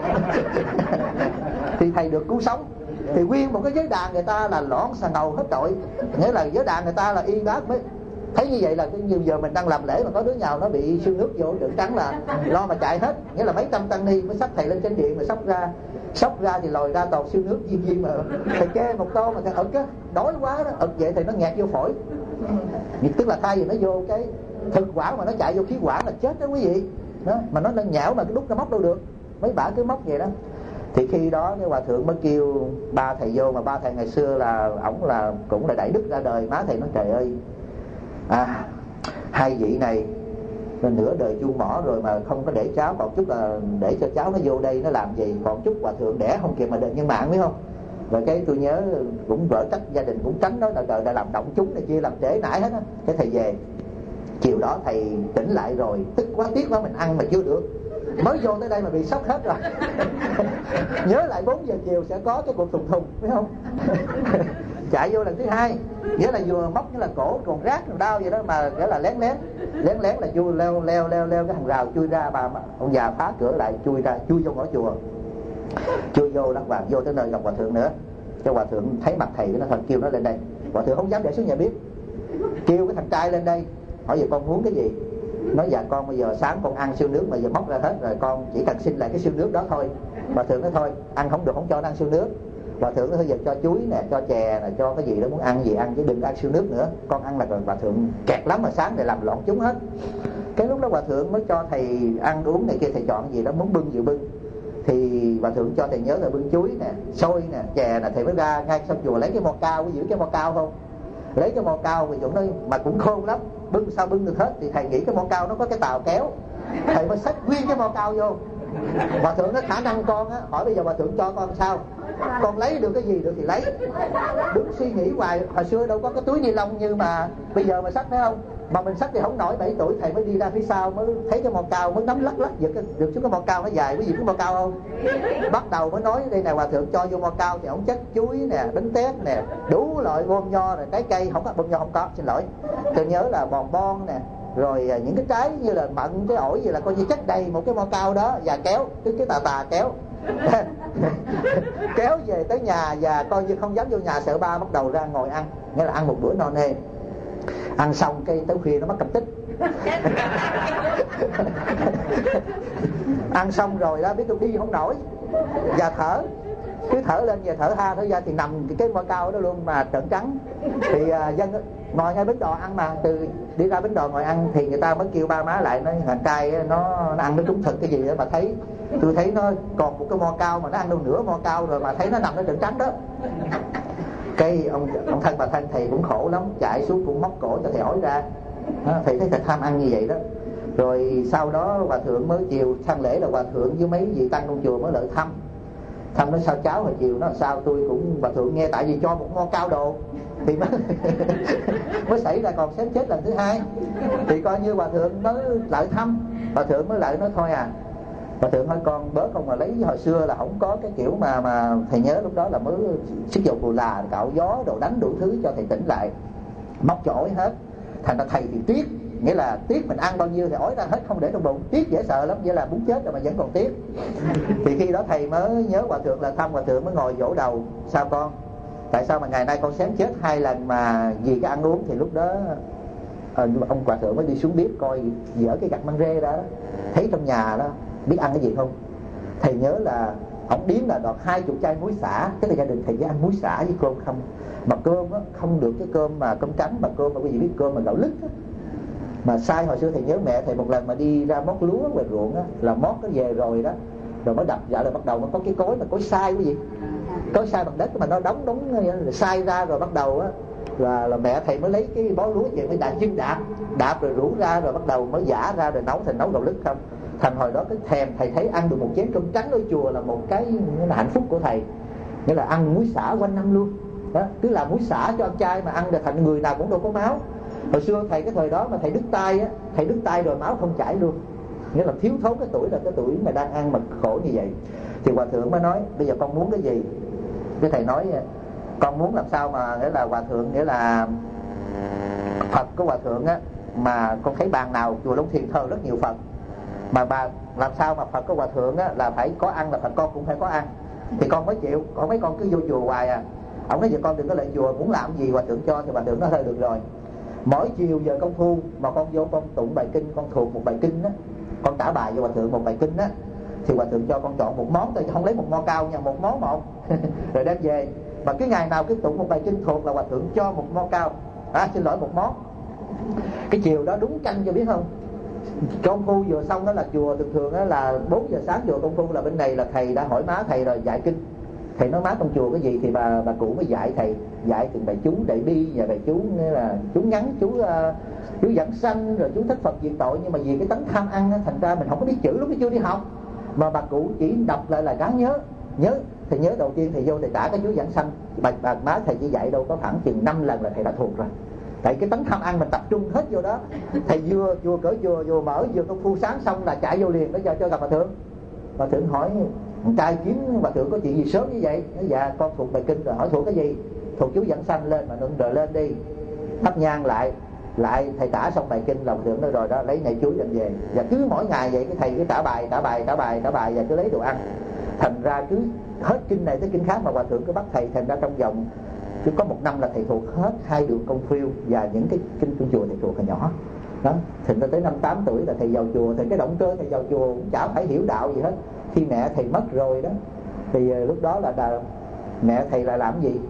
Thì thầy được cứu sống. Thì nguyên một cái giới đàn người ta là lõn xà ngầu hết trọi, nghĩa là giới đàn người ta là y bác mới thấy như vậy. Là như giờ mình đang làm lễ mà có đứa nào nó bị siêu nước vô trợn trắng là lo mà chạy hết, nghĩa là mấy trăm tăng ni mới xách thầy lên trên điện mà xóc ra thì lòi ra toàn siêu nước viên mà thầy kê một tô mà thầy ực á, đói quá đó, ực vậy thì nó nghẹt vô phổi. Tức là thay vì nó vô cái thực quản mà nó chạy vô khí quản là chết đó quý vị đó. Mà nó nhão mà cái đút nó móc đâu được, mấy bả cứ móc vậy đó. Thì khi đó cái hòa thượng mới kêu ba thầy vô, mà ba thầy ngày xưa là ổng là cũng là đại đức ra đời. Má thầy nói trời ơi, hai vị này nửa đời chu mỏ rồi mà không có để cháu, còn chút là để cho cháu nó vô đây nó làm gì, còn chút hòa thượng đẻ không kịp mà đền nhân mạng, biết không. Rồi cái tôi nhớ cũng vỡ trách gia đình, cũng tránh đó, đời đã làm động chúng này kia, làm trễ nải hết á. Cái thầy về chiều đó thầy tỉnh lại rồi, tức quá tiếc quá, mình ăn mà chưa được, mới vô tới đây mà bị sốc hết rồi. Nhớ lại 4 giờ chiều sẽ có cái cuộc thùng biết không. Chạy vô lần thứ hai, nghĩa là vừa móc, nghĩa là cổ còn rát còn đau vậy đó, mà nghĩa là lén lén là chui leo cái hàng rào chui ra. Bà ông già phá cửa lại chui vô ngõ chùa, chui vô lắc vàng vô tới nơi gặp hòa thượng nữa. Cho hòa thượng thấy mặt thầy nó thôi kêu nó lên đây. Hòa thượng không dám để xuống nhà bếp, kêu cái thằng trai lên đây hỏi giờ con muốn cái gì. Nói dạ con bây giờ sáng con ăn siêu nước mà giờ móc ra hết rồi, con chỉ cần xin lại cái siêu nước đó thôi. Hòa thượng nói thôi ăn không được không cho nó ăn siêu nước. Hòa thượng nói thôi giờ cho chuối nè, cho chè nè, cho cái gì đó muốn ăn gì ăn, chứ đừng ăn siêu nước nữa, con ăn là rồi. Hòa thượng kẹt lắm mà sáng để làm loạn chúng hết. Cái lúc đó hòa thượng mới cho thầy ăn uống này kia, thầy chọn cái gì đó muốn bưng gì bưng. Thì hòa thượng cho thầy nhớ là bưng chuối nè, xôi nè, chè nè. Thầy mới ra ngay sau chùa lấy cái mo cao, có giữ cái mo cao không, lấy cái mo cao. Thì chỗ nói mà cũng khôn lắm, bưng sao bưng được hết. Thì thầy nghĩ cái mo cao nó có cái tàu kéo, thầy mới xách nguyên cái mo cao vô. Hòa thượng nói khả năng con á, hỏi bây giờ hòa thượng cho con sao, con lấy được cái gì được thì lấy. Đứng suy nghĩ hoài, hồi xưa đâu có cái túi ni lông như mà bây giờ mà xách, phải không, mà mình xách thì không nổi. 7 tuổi thầy mới đi ra phía sau mới thấy cái mo cao, mới nắm lắc giật được xuống cái mo cao nó dài. Quý vị biết mo cao không? Bắt đầu mới nói đây này hòa thượng cho vô mo cao thì ổng chất chuối nè, bánh tét nè, đủ loại bom nho rồi trái cây. Không có bom nho, không có, xin lỗi. Tôi nhớ là bòn bon nè, rồi những cái trái như là mận, cái ổi gì là coi như chất đầy một cái mo cao đó. Và kéo cái tà kéo kéo về tới nhà, và coi như không dám vô nhà sợ ba, bắt đầu ra ngồi ăn, nghĩa là ăn một bữa no nê. Ăn xong cái tới khuya nó mất cảm tích. Ăn xong rồi đó biết tôi đi không nổi và thở, cứ thở lên và thở ha thở ra, thì nằm cái mo cao đó luôn mà trợn trắng. Thì dân ngồi ngay bến đò ăn, mà từ đi ra bến đò ngồi ăn thì người ta mới kêu ba má lại nói thằng trai nó ăn nó trúng thực cái gì đó mà thấy Tôi thấy nó còn một cái mo cao mà nó ăn đâu nửa mo cao rồi mà thấy nó nằm ở trận trắng đó. Cái ông thân bà thân thầy cũng khổ lắm, chạy xuống cũng móc cổ cho thầy hỏi ra. Thầy thấy thầy tham ăn như vậy đó. Rồi sau đó hòa thượng mới chiều sang lễ là hòa thượng với mấy vị tăng trong chùa mới lại thăm nói sao cháu hồi chiều nó làm sao. Tôi cũng hòa thượng nghe tại vì cho một mo cao đồ thì mới xảy ra còn xém chết lần thứ hai. Thì coi như hòa thượng mới lại thăm, hòa thượng mới lại nói thôi hòa thượng nói con bớt không mà lấy hồi xưa là không có cái kiểu mà thầy nhớ lúc đó là mới sức dầu cù là cạo gió đồ đánh đủ thứ cho thầy tỉnh lại, móc chổi hết. Thành ra thầy thì tiếc, nghĩa là tiếc mình ăn bao nhiêu thì ói ra hết không để trong bụng, tiếc dễ sợ lắm, vậy là muốn chết rồi mà vẫn còn tiếc. Thì khi đó thầy mới nhớ hòa thượng là thăm, hòa thượng mới ngồi vỗ đầu, sao con, tại sao mà ngày nay con xém chết 2 lần mà vì cái ăn uống. Thì lúc đó ông hòa thượng mới đi xuống bếp coi dở cái gặt măng rê ra đó, thấy trong nhà đó biết ăn cái gì không. Thầy nhớ là ông điếm là đọt 20 chai muối xả, cái là gia đình thầy chỉ ăn muối xả với cơm không. Mà cơm á, không được cái cơm mà cơm trắng, mà cơm mà quý vị biết cơm mà gạo lứt á. Mà sai hồi xưa thầy nhớ mẹ thầy một lần mà đi ra mót lúa ngoài ruộng á, là mót nó về rồi đó, rồi mới đập dạ là bắt đầu nó có cái cối mà cối sai quý vị, cối sai bằng đất mà nó đóng sai ra rồi bắt đầu á là mẹ thầy mới lấy cái bó lúa về mới đạp rồi rũ ra rồi bắt đầu mới giã ra rồi nấu thành nấu gạo lứt không. Thành hồi đó cái thèm thầy thấy ăn được một chén cơm trắng ở chùa là một cái là hạnh phúc của thầy, nghĩa là ăn muối xả quanh năm luôn đó, cứ làm muối xả cho ăn chay mà ăn được, thành người nào cũng đâu có máu. Hồi xưa thầy cái thời đó mà thầy đứt tay á, thầy đứt tay rồi máu không chảy luôn, nghĩa là thiếu thốn cái tuổi là cái tuổi mà đang ăn mà khổ như vậy. Thì hòa thượng mới nói bây giờ con muốn cái gì. Cái thầy nói con muốn làm sao mà nghĩa là hòa thượng, nghĩa là Phật của hòa thượng á, mà con thấy bàn nào chùa Long Thiền thờ rất nhiều Phật, mà bà làm sao mà Phật của hòa thượng á là phải có ăn, là Phật con cũng phải có ăn. Thì con mới chịu, còn mấy con cứ vô chùa hoài à. Ông nói giờ con đừng có lại chùa, muốn làm gì hòa thượng cho. Thì hòa thượng nói thôi được rồi, mỗi chiều giờ công phu mà con vô con tụng bài kinh, con thuộc một bài kinh á, con trả bài cho hòa thượng một bài kinh á, thì hòa thượng cho con chọn một món thôi chứ không lấy một mo cao nha, một món một rồi đem về. Mà cái ngày nào cái tụng một bài kinh thuộc là hòa thượng cho một mo cao, xin lỗi một món. Cái chiều đó đúng canh cho biết không, công phu vừa xong đó là chùa thường đó là 4 giờ sáng chùa công phu là bên này là thầy đã hỏi má thầy rồi dạy kinh. Thầy nói má trong chùa cái gì thì bà cụ mới dạy thầy, dạy từng bài chú đại bi và bài chú nghĩa là chú ngắn, chú giảng sanh, rồi chú thích Phật diệt tội. Nhưng mà vì cái tánh tham ăn thành ra mình không có biết chữ lúc chưa đi học, mà bà cụ chỉ đọc lại là gắng nhớ. Thầy nhớ đầu tiên thầy vô thầy trả cái chú giảng sanh, bà má thầy chỉ dạy đâu có khoảng chừng 5 lần là thầy đã thuộc rồi. Tại cái tánh tham ăn mình tập trung hết vô đó. Thầy vừa cỡ vừa mở vừa công phu sáng xong là chạy vô liền để cho gặp hòa thượng. Hòa thượng hỏi trai kiếm hòa thượng có chuyện gì sớm như vậy. Nói dạ con thuộc bài kinh rồi. Hỏi thuộc cái gì? Thuộc chú giảng sanh. Lên mà rồi lên đi thắp nhang lại thầy trả xong bài kinh là hòa thượng nói rồi đó, lấy này chú đem về. Và cứ mỗi ngày vậy cái thầy cứ trả bài và cứ lấy đồ ăn. Thành ra cứ hết kinh này tới kinh khác mà hòa thượng cứ bắt thầy. Thành ra trong vòng cứ có 1 năm là thầy thuộc hết 2 đường công phiêu và những cái kinh trong chùa thầy thuộc hồi nhỏ đó. Thành ra tới năm 8 tuổi là thầy vào chùa. Thì cái động cơ thầy vào chùa cũng chả phải hiểu đạo gì hết. Khi mẹ thầy mất rồi đó thì lúc đó là mẹ thầy là làm gì?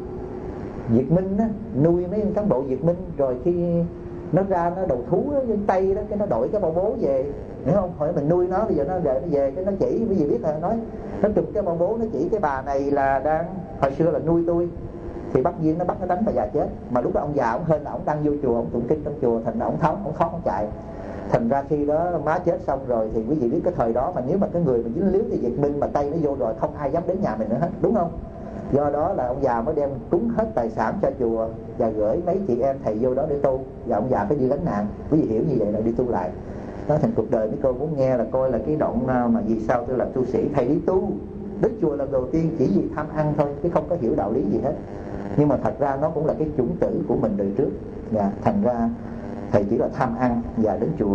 Việt Minh á, nuôi mấy cán bộ Việt Minh. Rồi khi nó ra nó đầu thú với Tây đó, cái nó đổi cái bao bố về, hiểu không? Hỏi mình nuôi nó, bây giờ nó về cái nó chỉ, cái gì biết là nói nó chụp cái bao bố, nó chỉ cái bà này là đang hồi xưa là nuôi tôi. Thì bắt viên nó bắt nó đánh bà già chết. Mà lúc đó ông già ông hên là ông đang vô chùa, ông tụng kinh trong chùa, thành ra ông thoát ông chạy. Thành ra khi đó má chết xong rồi thì quý vị biết cái thời đó mà nếu mà cái người mà dính líu thì Việt Minh mà Tây nó vô rồi không ai dám đến nhà mình nữa hết, đúng không? Do đó là ông già mới đem cúng hết tài sản cho chùa và gửi mấy chị em thầy vô đó để tu. Và ông già phải đi lánh nạn. Quý vị hiểu như vậy là đi tu lại. Đó, thành cuộc đời mấy cô muốn nghe là coi là cái đoạn mà vì sao tôi làm tu sĩ. Thầy đi tu đến chùa lần đầu tiên chỉ vì tham ăn thôi, chứ không có hiểu đạo lý gì hết. Nhưng mà thật ra nó cũng là cái chủng tử của mình đời trước. Thành ra thầy chỉ là tham ăn và đến chùa.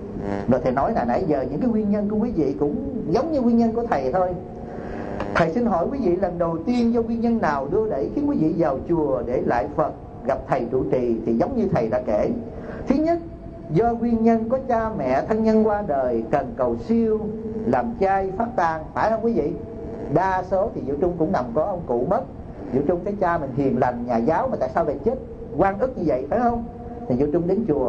Rồi thầy nói là nãy giờ những cái nguyên nhân của quý vị cũng giống như nguyên nhân của thầy thôi. Thầy xin hỏi quý vị lần đầu tiên do nguyên nhân nào đưa đẩy khiến quý vị vào chùa để lại Phật, gặp thầy trụ trì? Thì giống như thầy đã kể. Thứ nhất, do nguyên nhân có cha mẹ thân nhân qua đời cần cầu siêu, làm chay phát tang, phải không quý vị? Đa số thì Diệu Trung cũng nằm có ông cụ mất. Diệu Trung thấy cha mình hiền lành nhà giáo mà tại sao lại chết oan ức như vậy, phải không? Thì Diệu Trung đến chùa.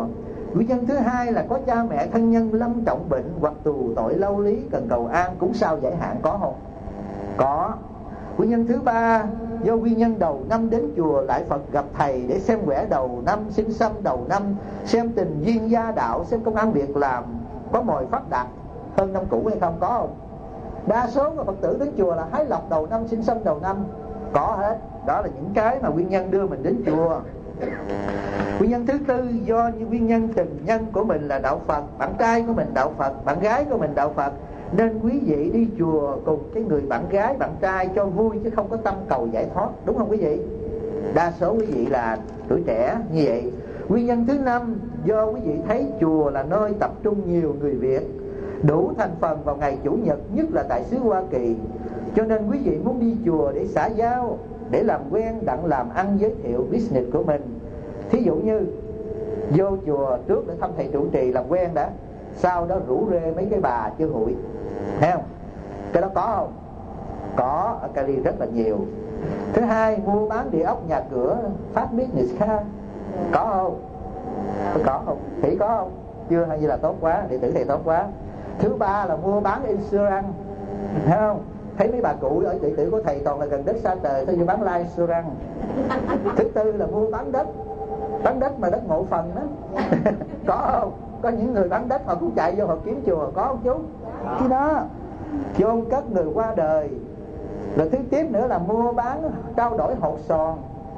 Nguyên nhân thứ hai là có cha mẹ thân nhân lâm trọng bệnh hoặc tù tội lâu lý cần cầu an cúng sao giải hạn, có không? Có. Nguyên nhân thứ ba, do nguyên nhân đầu năm đến chùa lại Phật gặp thầy để xem quẻ đầu năm, xin xăm đầu năm, xem tình duyên gia đạo, xem công ăn việc làm, có mồi phát đạt hơn năm cũ hay không, có không? Đa số của Phật tử đến chùa là hái lộc đầu năm, xin xăm đầu năm, có hết. Đó là những cái mà nguyên nhân đưa mình đến chùa. Nguyên nhân thứ tư, do như nguyên nhân tình nhân của mình là đạo Phật, bạn trai của mình đạo Phật, bạn gái của mình đạo Phật, nên quý vị đi chùa cùng cái người bạn gái, bạn trai cho vui chứ không có tâm cầu giải thoát, đúng không quý vị? Đa số quý vị là tuổi trẻ như vậy. Nguyên nhân thứ năm, do quý vị thấy chùa là nơi tập trung nhiều người Việt, đủ thành phần vào ngày Chủ nhật, nhất là tại xứ Hoa Kỳ, cho nên quý vị muốn đi chùa để xã giao, để làm quen, đặng làm ăn, giới thiệu business của mình. Thí dụ như vô chùa trước để thăm thầy trụ trì làm quen đã, sau đó rủ rê mấy cái bà chơi hụi, thấy không? Cái đó có không? Có, ở Cali rất là nhiều. Thứ hai, mua bán địa ốc, nhà cửa, phát business khác, có không? Có không? Thủy có không? Chưa, hay là tốt quá, đệ tử thầy tốt quá. Thứ ba là mua bán insurance, thấy không? Thấy mấy bà cụ ở đệ tử của thầy toàn là gần đất xa trời, tôi vô bán life insurance. Thứ tư là mua bán đất mà đất ngộ phần đó. Có không? Có những người bán đất họ cũng chạy vô họ kiếm chùa, có không chú? Khi đó chôn cất người qua đời. Rồi thứ tiếp nữa là mua bán trao đổi hột sòn,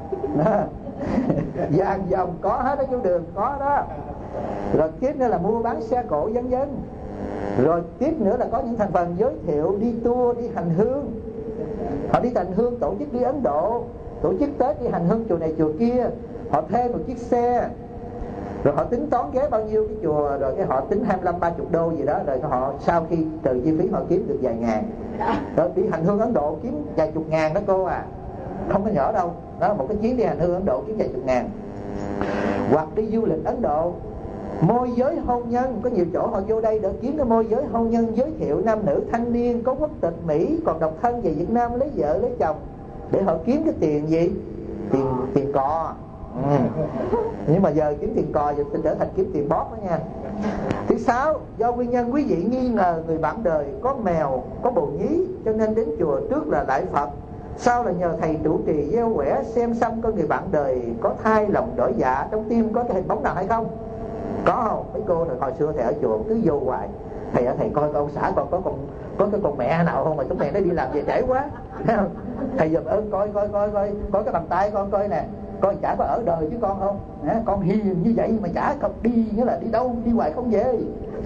vàng dòng, có hết đó chú Đường, có đó. Rồi tiếp nữa là mua bán xe cộ vân vân. Rồi tiếp nữa là có những thành phần giới thiệu đi tour, đi hành hương. Họ đi hành hương, tổ chức đi Ấn Độ, tổ chức Tết đi hành hương chùa này chùa kia. Họ thuê một chiếc xe, rồi họ tính toán ghé bao nhiêu cái chùa, rồi cái họ tính 25-30 đô gì đó, rồi họ sau khi trừ chi phí họ kiếm được vài ngàn. Rồi đi hành hương Ấn Độ kiếm vài chục ngàn đó cô à, không có nhỏ đâu. Đó, một cái chuyến đi hành hương Ấn Độ kiếm vài chục ngàn. Hoặc đi du lịch Ấn Độ, môi giới hôn nhân, có nhiều chỗ họ vô đây để kiếm cái môi giới hôn nhân, giới thiệu nam nữ thanh niên có quốc tịch Mỹ còn độc thân về Việt Nam lấy vợ lấy chồng, để họ kiếm cái tiền gì? Tiền cò. Nhưng mà giờ kiếm tiền cò giờ trở thành kiếm tiền bóp đó nha. Thứ sáu, do nguyên nhân quý vị nghi ngờ người bạn đời có mèo, có bồ nhí, cho nên đến chùa trước là lại Phật, sau là nhờ thầy trụ trì gieo quẻ xem xăm coi người bạn đời có thai lòng đổi dạ, trong tim có cái hình bóng nào hay không. Có không? Mấy cô hồi xưa thầy ở chùa cứ vô hoài, thầy coi ông xã con có cái con mẹ nào không, mà chúng mẹ nó đi làm về trễ quá, thấy không? Thầy giùm ơn coi cái bàn tay con coi nè, coi chả có ở đời chứ con không. Con hiền như vậy mà chả không đi, nghĩa là đi đâu đi hoài không về.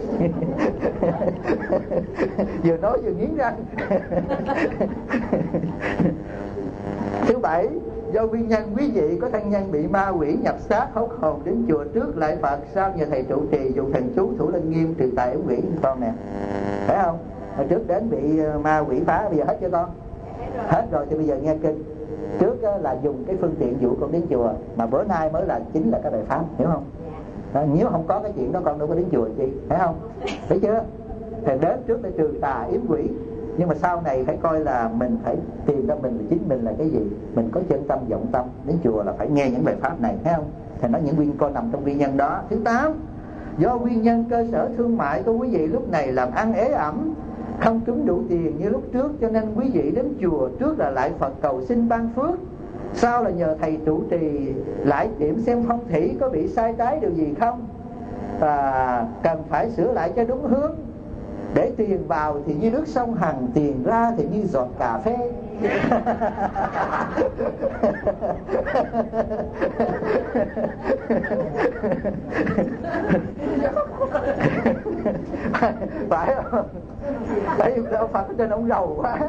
Vừa nói vừa nghiến răng. Thứ bảy, do nguyên nhân quý vị có thân nhân bị ma quỷ nhập xác hốt hồn đến chùa trước lại Phật, sau nhờ thầy trụ trì dùng thần chú Thủ Linh Nghiêm trừ tà ám quỷ con nè, phải không? Hồi trước đến bị ma quỷ phá, bây giờ hết chưa con? Hết rồi thì bây giờ nghe kinh. Trước là dùng cái phương tiện dụ con đến chùa, mà bữa nay mới là chính là cái bài pháp, hiểu không? Nếu không có cái chuyện đó con đâu có đến chùa chi, thấy không? Thấy chưa? Thầy đến trước để trừ tà yếm quỷ, nhưng mà sau này phải coi là mình phải tìm ra mình là chính mình là cái gì. Mình có chân tâm vọng tâm, đến chùa là phải nghe những bài pháp này, thấy không? Thầy nói những nguyên con nằm trong nguyên nhân đó. Thứ 8, do nguyên nhân cơ sở thương mại của quý vị lúc này làm ăn ế ẩm, không kiếm đủ tiền như lúc trước, cho nên quý vị đến chùa trước là lại Phật cầu xin ban phước, sau là nhờ thầy trụ trì lại điểm xem phong thủy có bị sai trái điều gì không, và cần phải sửa lại cho đúng hướng, để tiền vào thì như nước sông Hằng, tiền ra thì như giọt cà phê. Phải không? Tại vì đạo Phật ở trên ông giàu quá.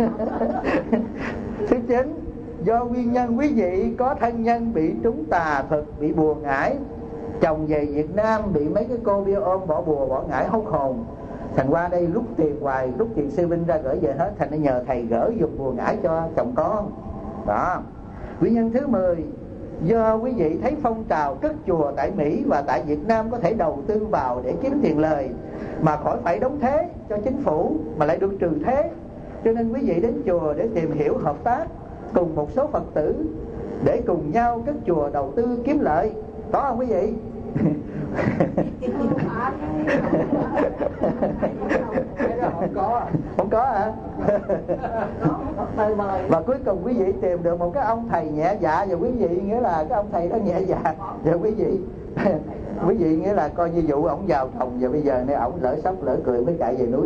Thứ 9, do nguyên nhân quý vị có thân nhân bị trúng tà thực, bị bùa ngải, chồng về Việt Nam bị mấy cái cô bia ôm bỏ bùa bỏ ngải hốt hồn, thành qua đây rút tiền hoài, rút tiền saving ra gửi về hết, thành nó nhờ thầy gỡ dùng bùa ngải cho chồng con. Đó. Nguyên nhân thứ 10, do quý vị thấy phong trào cất chùa tại Mỹ và tại Việt Nam có thể đầu tư vào để kiếm tiền lời, mà khỏi phải đóng thuế cho chính phủ mà lại được trừ thuế, cho nên quý vị đến chùa để tìm hiểu hợp tác cùng một số Phật tử để cùng nhau cất chùa đầu tư kiếm lợi. Có không quý vị? Không có hả? Và cuối cùng quý vị tìm được một cái ông thầy nhẹ dạ, và quý vị nghĩa là cái ông thầy đó nhẹ dạ, và quý vị nghĩa là coi như vụ ổng vào phòng, và bây giờ này ổng lỡ sốc lỡ cười mới chạy về núi.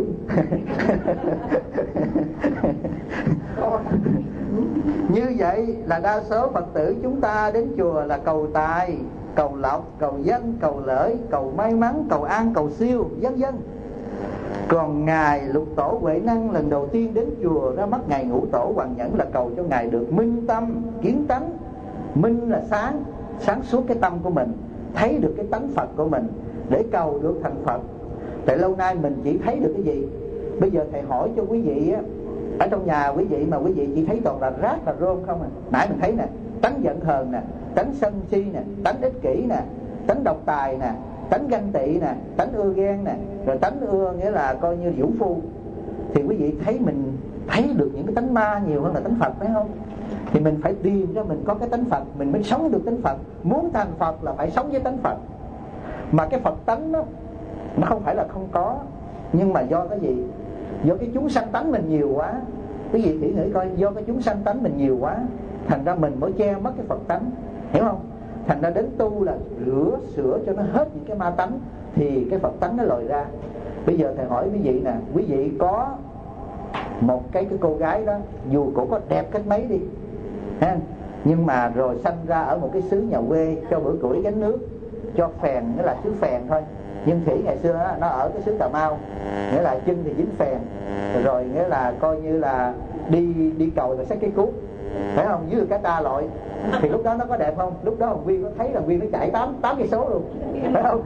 Như vậy là đa số Phật tử chúng ta đến chùa là cầu tài, cầu lộc, cầu danh, cầu lợi, cầu may mắn, cầu an, cầu siêu, vân vân. Còn Ngài Lục Tổ Huệ Năng lần đầu tiên đến chùa ra mắt Ngài Ngũ Tổ Hoàng Nhẫn là cầu cho Ngài được minh tâm, kiến tánh. Minh là sáng suốt cái tâm của mình, thấy được cái tánh Phật của mình để cầu được thành Phật. Tại lâu nay mình chỉ thấy được cái gì? Bây giờ thầy hỏi cho quý vị á, ở trong nhà quý vị mà quý vị chỉ thấy toàn là rác là rôm không à. Nãy mình thấy nè, tánh giận hờn nè, tánh sân si nè, tánh ích kỷ nè, tánh độc tài nè, tánh ganh tị nè, tánh ưa ghen nè, rồi tánh ưa nghĩa là coi như vũ phu. Thì quý vị thấy mình thấy được những cái tánh ma nhiều hơn là tánh Phật, phải không? Thì mình phải tìm cho mình có cái tánh Phật, mình mới sống được tánh Phật. Muốn thành Phật là phải sống với tánh Phật. Mà cái Phật tánh đó, nó không phải là không có, nhưng mà do cái gì? Do cái chúng sanh tánh mình nhiều quá. Cái gì thử nghĩ coi, do cái chúng sanh tánh mình nhiều quá, thành ra mình mới che mất cái Phật tánh, hiểu không? Thành ra đến tu là rửa sửa cho nó hết những cái ma tánh, thì cái Phật tánh nó lòi ra. Bây giờ thầy hỏi quý vị nè, quý vị có một cái cô gái đó, dù cổ có đẹp cách mấy đi ha, nhưng mà rồi sanh ra ở một cái xứ nhà quê, cho bữa củi gánh nước, cho phèn, nghĩa là xứ phèn thôi. Nhưng Thủy ngày xưa đó, nó ở cái xứ Cà Mau, nghĩa là chân thì dính phèn, rồi nghĩa là coi như là đi cầu rồi xách cái cuốc, phải không, dưới cái ta lội. Thì lúc đó nó có đẹp không? Lúc đó Hồng Nguyên có thấy là Nguyên nó chạy 8 cây số luôn, phải không?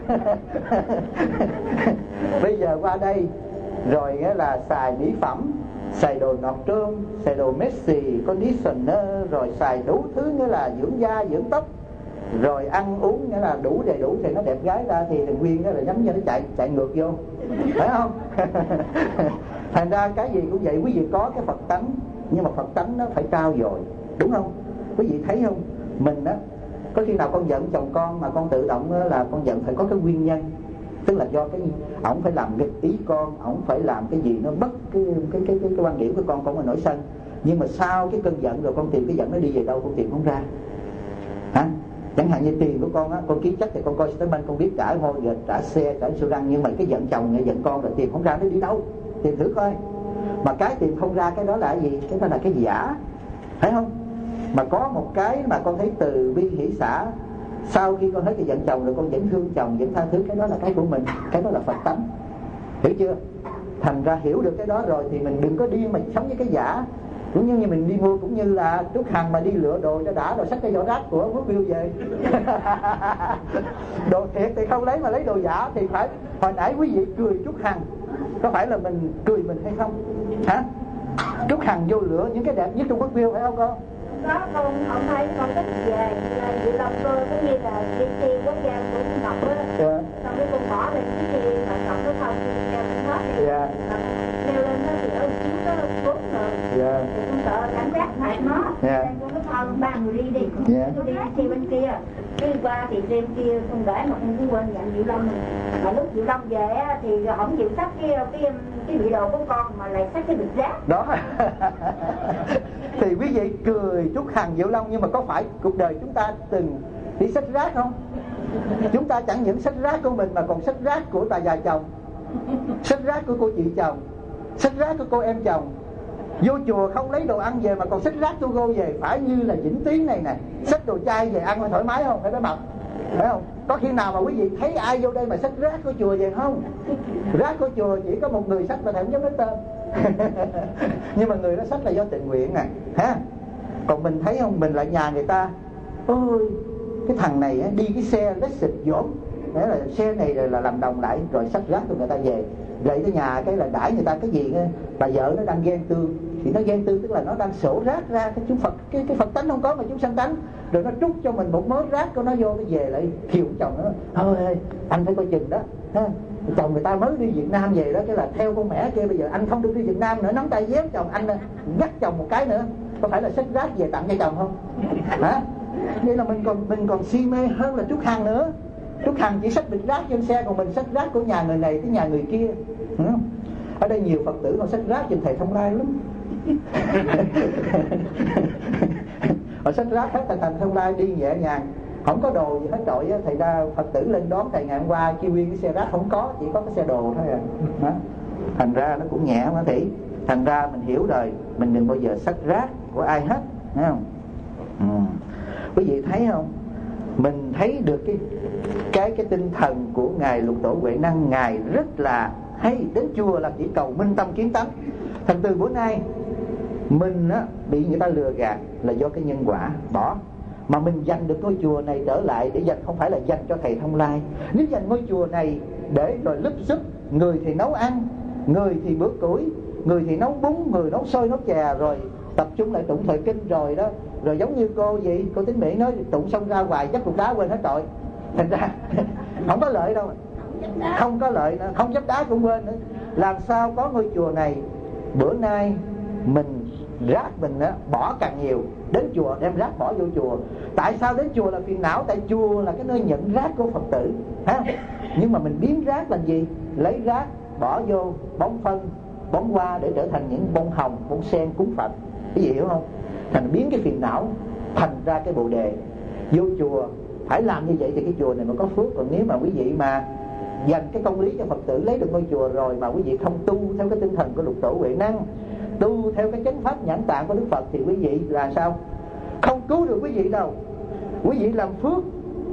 Bây giờ qua đây rồi nghĩa là xài mỹ phẩm, xài đồ ngọt trơn, xài đồ Messi, conditioner, rồi xài đủ thứ nghĩa là dưỡng da, dưỡng tóc, rồi ăn uống nghĩa là đủ đầy đủ thì nó đẹp gái ra, thì thằng Nguyên đó là nhắm cho nó chạy ngược vô, phải không? Thành ra cái gì cũng vậy, quý vị có cái Phật tánh, nhưng mà Phật tánh nó phải trao dồi, đúng không? Quý vị thấy không? Mình á, có khi nào con giận chồng con mà con tự động là con giận phải có cái nguyên nhân, tức là do cái ổng phải làm nghịch ý con, ổng phải làm cái gì nó bất cái quan điểm của con mà nổi sân. Nhưng mà sau cái cơn giận rồi con tìm cái giận nó đi về đâu, con tìm không ra, hả? Chẳng hạn như tiền của con á, con ký chắc thì con coi statement con biết trả mortgage, trả xe, trả insurance, nhưng mà cái giận chồng này, giận con rồi tìm không ra, nó đi đâu? Tìm thử coi. Mà cái tìm không ra cái đó là cái gì? Cái đó là cái giả, thấy không? Mà có một cái mà con thấy từ bi hỷ xả, sau khi con hết cái giận chồng rồi con vẫn thương chồng, vẫn tha thứ, cái đó là cái của mình, cái đó là Phật tánh, hiểu chưa? Thành ra hiểu được cái đó rồi thì mình đừng có điên mà sống với cái giả. Cũng như mình đi mua, cũng như là Trúc Hằng mà đi lựa đồ cho đã rồi xách cái vỏ rác của Quốc Bill về. Đồ thiệt thì không lấy, mà lấy đồ giả thì phải. Hồi nãy quý vị cười Trúc Hằng, có phải là mình cười mình hay không? Hả? Trúc Hằng vô lựa những cái đẹp nhất trong Quốc Bill, phải không con? Đó, con thấy con thích về Dự Long cơ, cũng như là chi quốc gia của Ngọc á. Xong cái con bỏ lên cái chi mà Ngọc nó không đeo lên hết thì đeo lên đó thì ở chiếu đó cuốn rồi. Thì con sợ cảnh giác hại nó, nên con mới thôi ba người đi đi. Tôi đi chi bên kia, cái qua thì đêm kia con để mà con cũng quên dặn Dự Long. Mà lúc Dự Long về á thì không chịu xách cái bị đồ của con mà lại xách cái bịch rác. Đó. Thì quý vị cười Trúc Hằng, Diệu Long, nhưng mà có phải cuộc đời chúng ta từng đi xách rác không? Chúng ta chẳng những xách rác của mình mà còn xách rác của bà già chồng, xách rác của cô chị chồng, xách rác của cô em chồng. Vô chùa không lấy đồ ăn về mà còn xách rác của cô về, phải như là Vĩnh Tiến này nè, xách đồ chay về ăn thoải mái không? Phải mập, phải không? Có khi nào mà quý vị thấy ai vô đây mà xách rác của chùa về không? Rác của chùa chỉ có một người xách mà thầy không dám nói tên. Nhưng mà người đó xách là do tình nguyện nè, ha. Còn mình thấy không, mình lại nhà người ta, ôi cái thằng này đi cái xe Lexus dỗm, nghĩa là xe này là làm đồng lại, rồi xách rác của người ta về, gậy tới nhà cái là đãi người ta cái gì nghe. Bà vợ nó đang ghen tương, thì nó ghen tương tức là nó đang sổ rác ra cái chúng Phật, cái Phật tánh không có mà chúng sanh tánh, rồi nó trút cho mình một mớ rác của nó vô, nó về lại khiêu chồng nó, thôi anh phải coi chừng đó, ha. Chồng người ta mới đi Việt Nam về đó, cái là theo con mẹ kia, bây giờ anh không được đi Việt Nam nữa, nắm tay déo chồng anh, dắt chồng một cái nữa, có phải là xách rác về tặng cho chồng không? Hả? Vậy là mình còn si mê hơn là Trúc Hằng nữa. Trúc Hằng chỉ xách bịch rác trên xe, còn mình xách rác của nhà người này tới nhà người kia. Ở đây nhiều Phật tử họ xách rác trên thầy Thông Lai lắm. Họ xách rác hết thành Thông Lai đi nhẹ nhàng, không có đồ gì hết trọi á. Thầy ra Phật tử lên đón thầy ngày hôm qua kêu nguyên cái xe rác không có, chỉ có cái xe đồ thôi à. Thành ra nó cũng nhẹ mà Thị. Thành ra mình hiểu rồi, mình đừng bao giờ xách rác của ai hết, thấy không? Quý vị thấy không? Mình thấy được cái tinh thần của ngài Lục Tổ Huệ Năng. Ngài rất là hay, đến chùa là chỉ cầu minh tâm kiến tánh. Thành từ bữa nay mình á, bị người ta lừa gạt là do cái nhân quả bỏ. Mà mình dành được ngôi chùa này trở lại để dành, không phải là dành cho thầy Thông Lai. Nếu dành ngôi chùa này để rồi lúp xúp, người thì nấu ăn, người thì bữa củi, người thì nấu bún, người nấu xôi nấu chè, rồi tập trung lại tụng thời kinh rồi đó. Rồi giống như cô Tín Mỹ nói, tụng xong ra hoài chắc cục đá quên hết trọi. Thành ra không có lợi đâu, không có lợi nữa, không dấp đá cũng quên nữa. Làm sao có ngôi chùa này? Bữa nay mình rác mình á, bỏ càng nhiều. Đến chùa đem rác bỏ vô chùa. Tại sao đến chùa là phiền não? Tại chùa là cái nơi nhận rác của Phật tử, ha? Nhưng mà mình biến rác làm gì? Lấy rác bỏ vô bón phân, bón hoa để trở thành những bông hồng, bông sen cúng Phật. Cái gì hiểu không? Thành biến cái phiền não thành ra cái bồ đề. Vô chùa phải làm như vậy thì cái chùa này mới có phước. Còn nếu mà quý vị mà dành cái công lý cho Phật tử, lấy được ngôi chùa rồi mà quý vị không tu theo cái tinh thần của Lục Tổ Huệ Năng, tu theo cái chánh pháp nhãn tạng của Đức Phật, thì quý vị là sao? Không cứu được quý vị đâu. Quý vị làm phước,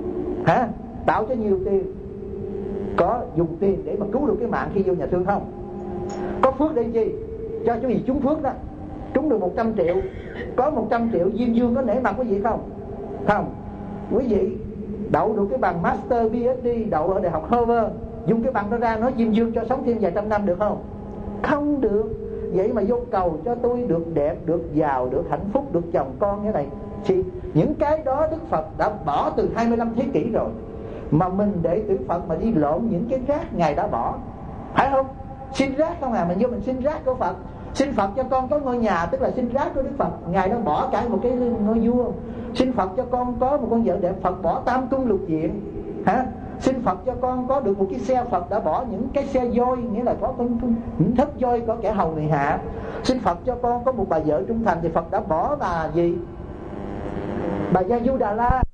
tạo cho nhiều tiền, có dùng tiền để mà cứu được cái mạng khi vô nhà thương không? Có phước để chi? Cho quý vị trúng phước đó, trúng được 100 triệu, có 100 triệu Diêm Dương có nể mặt quý vị không? Không. Quý vị đậu được cái bằng Master PhD, đậu ở Đại học Harvard, dùng cái bằng đó ra nói Diêm Dương cho sống thêm vài trăm năm được không? Không được. Vậy mà vô cầu cho tôi được đẹp, được giàu, được hạnh phúc, được chồng con như này thì những cái đó Đức Phật đã bỏ từ 25 thế kỷ rồi. Mà mình để tử Phật mà đi lộn những cái rác Ngài đã bỏ, phải không? Xin rác không à? Mình vô mình xin rác của Phật. Xin Phật cho con có ngôi nhà, tức là xin rác của Đức Phật. Ngài đã bỏ cả một cái ngôi vua. Xin Phật cho con có một con vợ đẹp, Phật bỏ tam cung lục diện, Xin Phật cho con có được một cái xe, Phật đã bỏ những cái xe voi, nghĩa là có những thất voi, có kẻ hầu người hạ. Xin Phật cho con có một bà vợ trung thành, thì Phật đã bỏ bà gì? Bà Gia Du Đà La.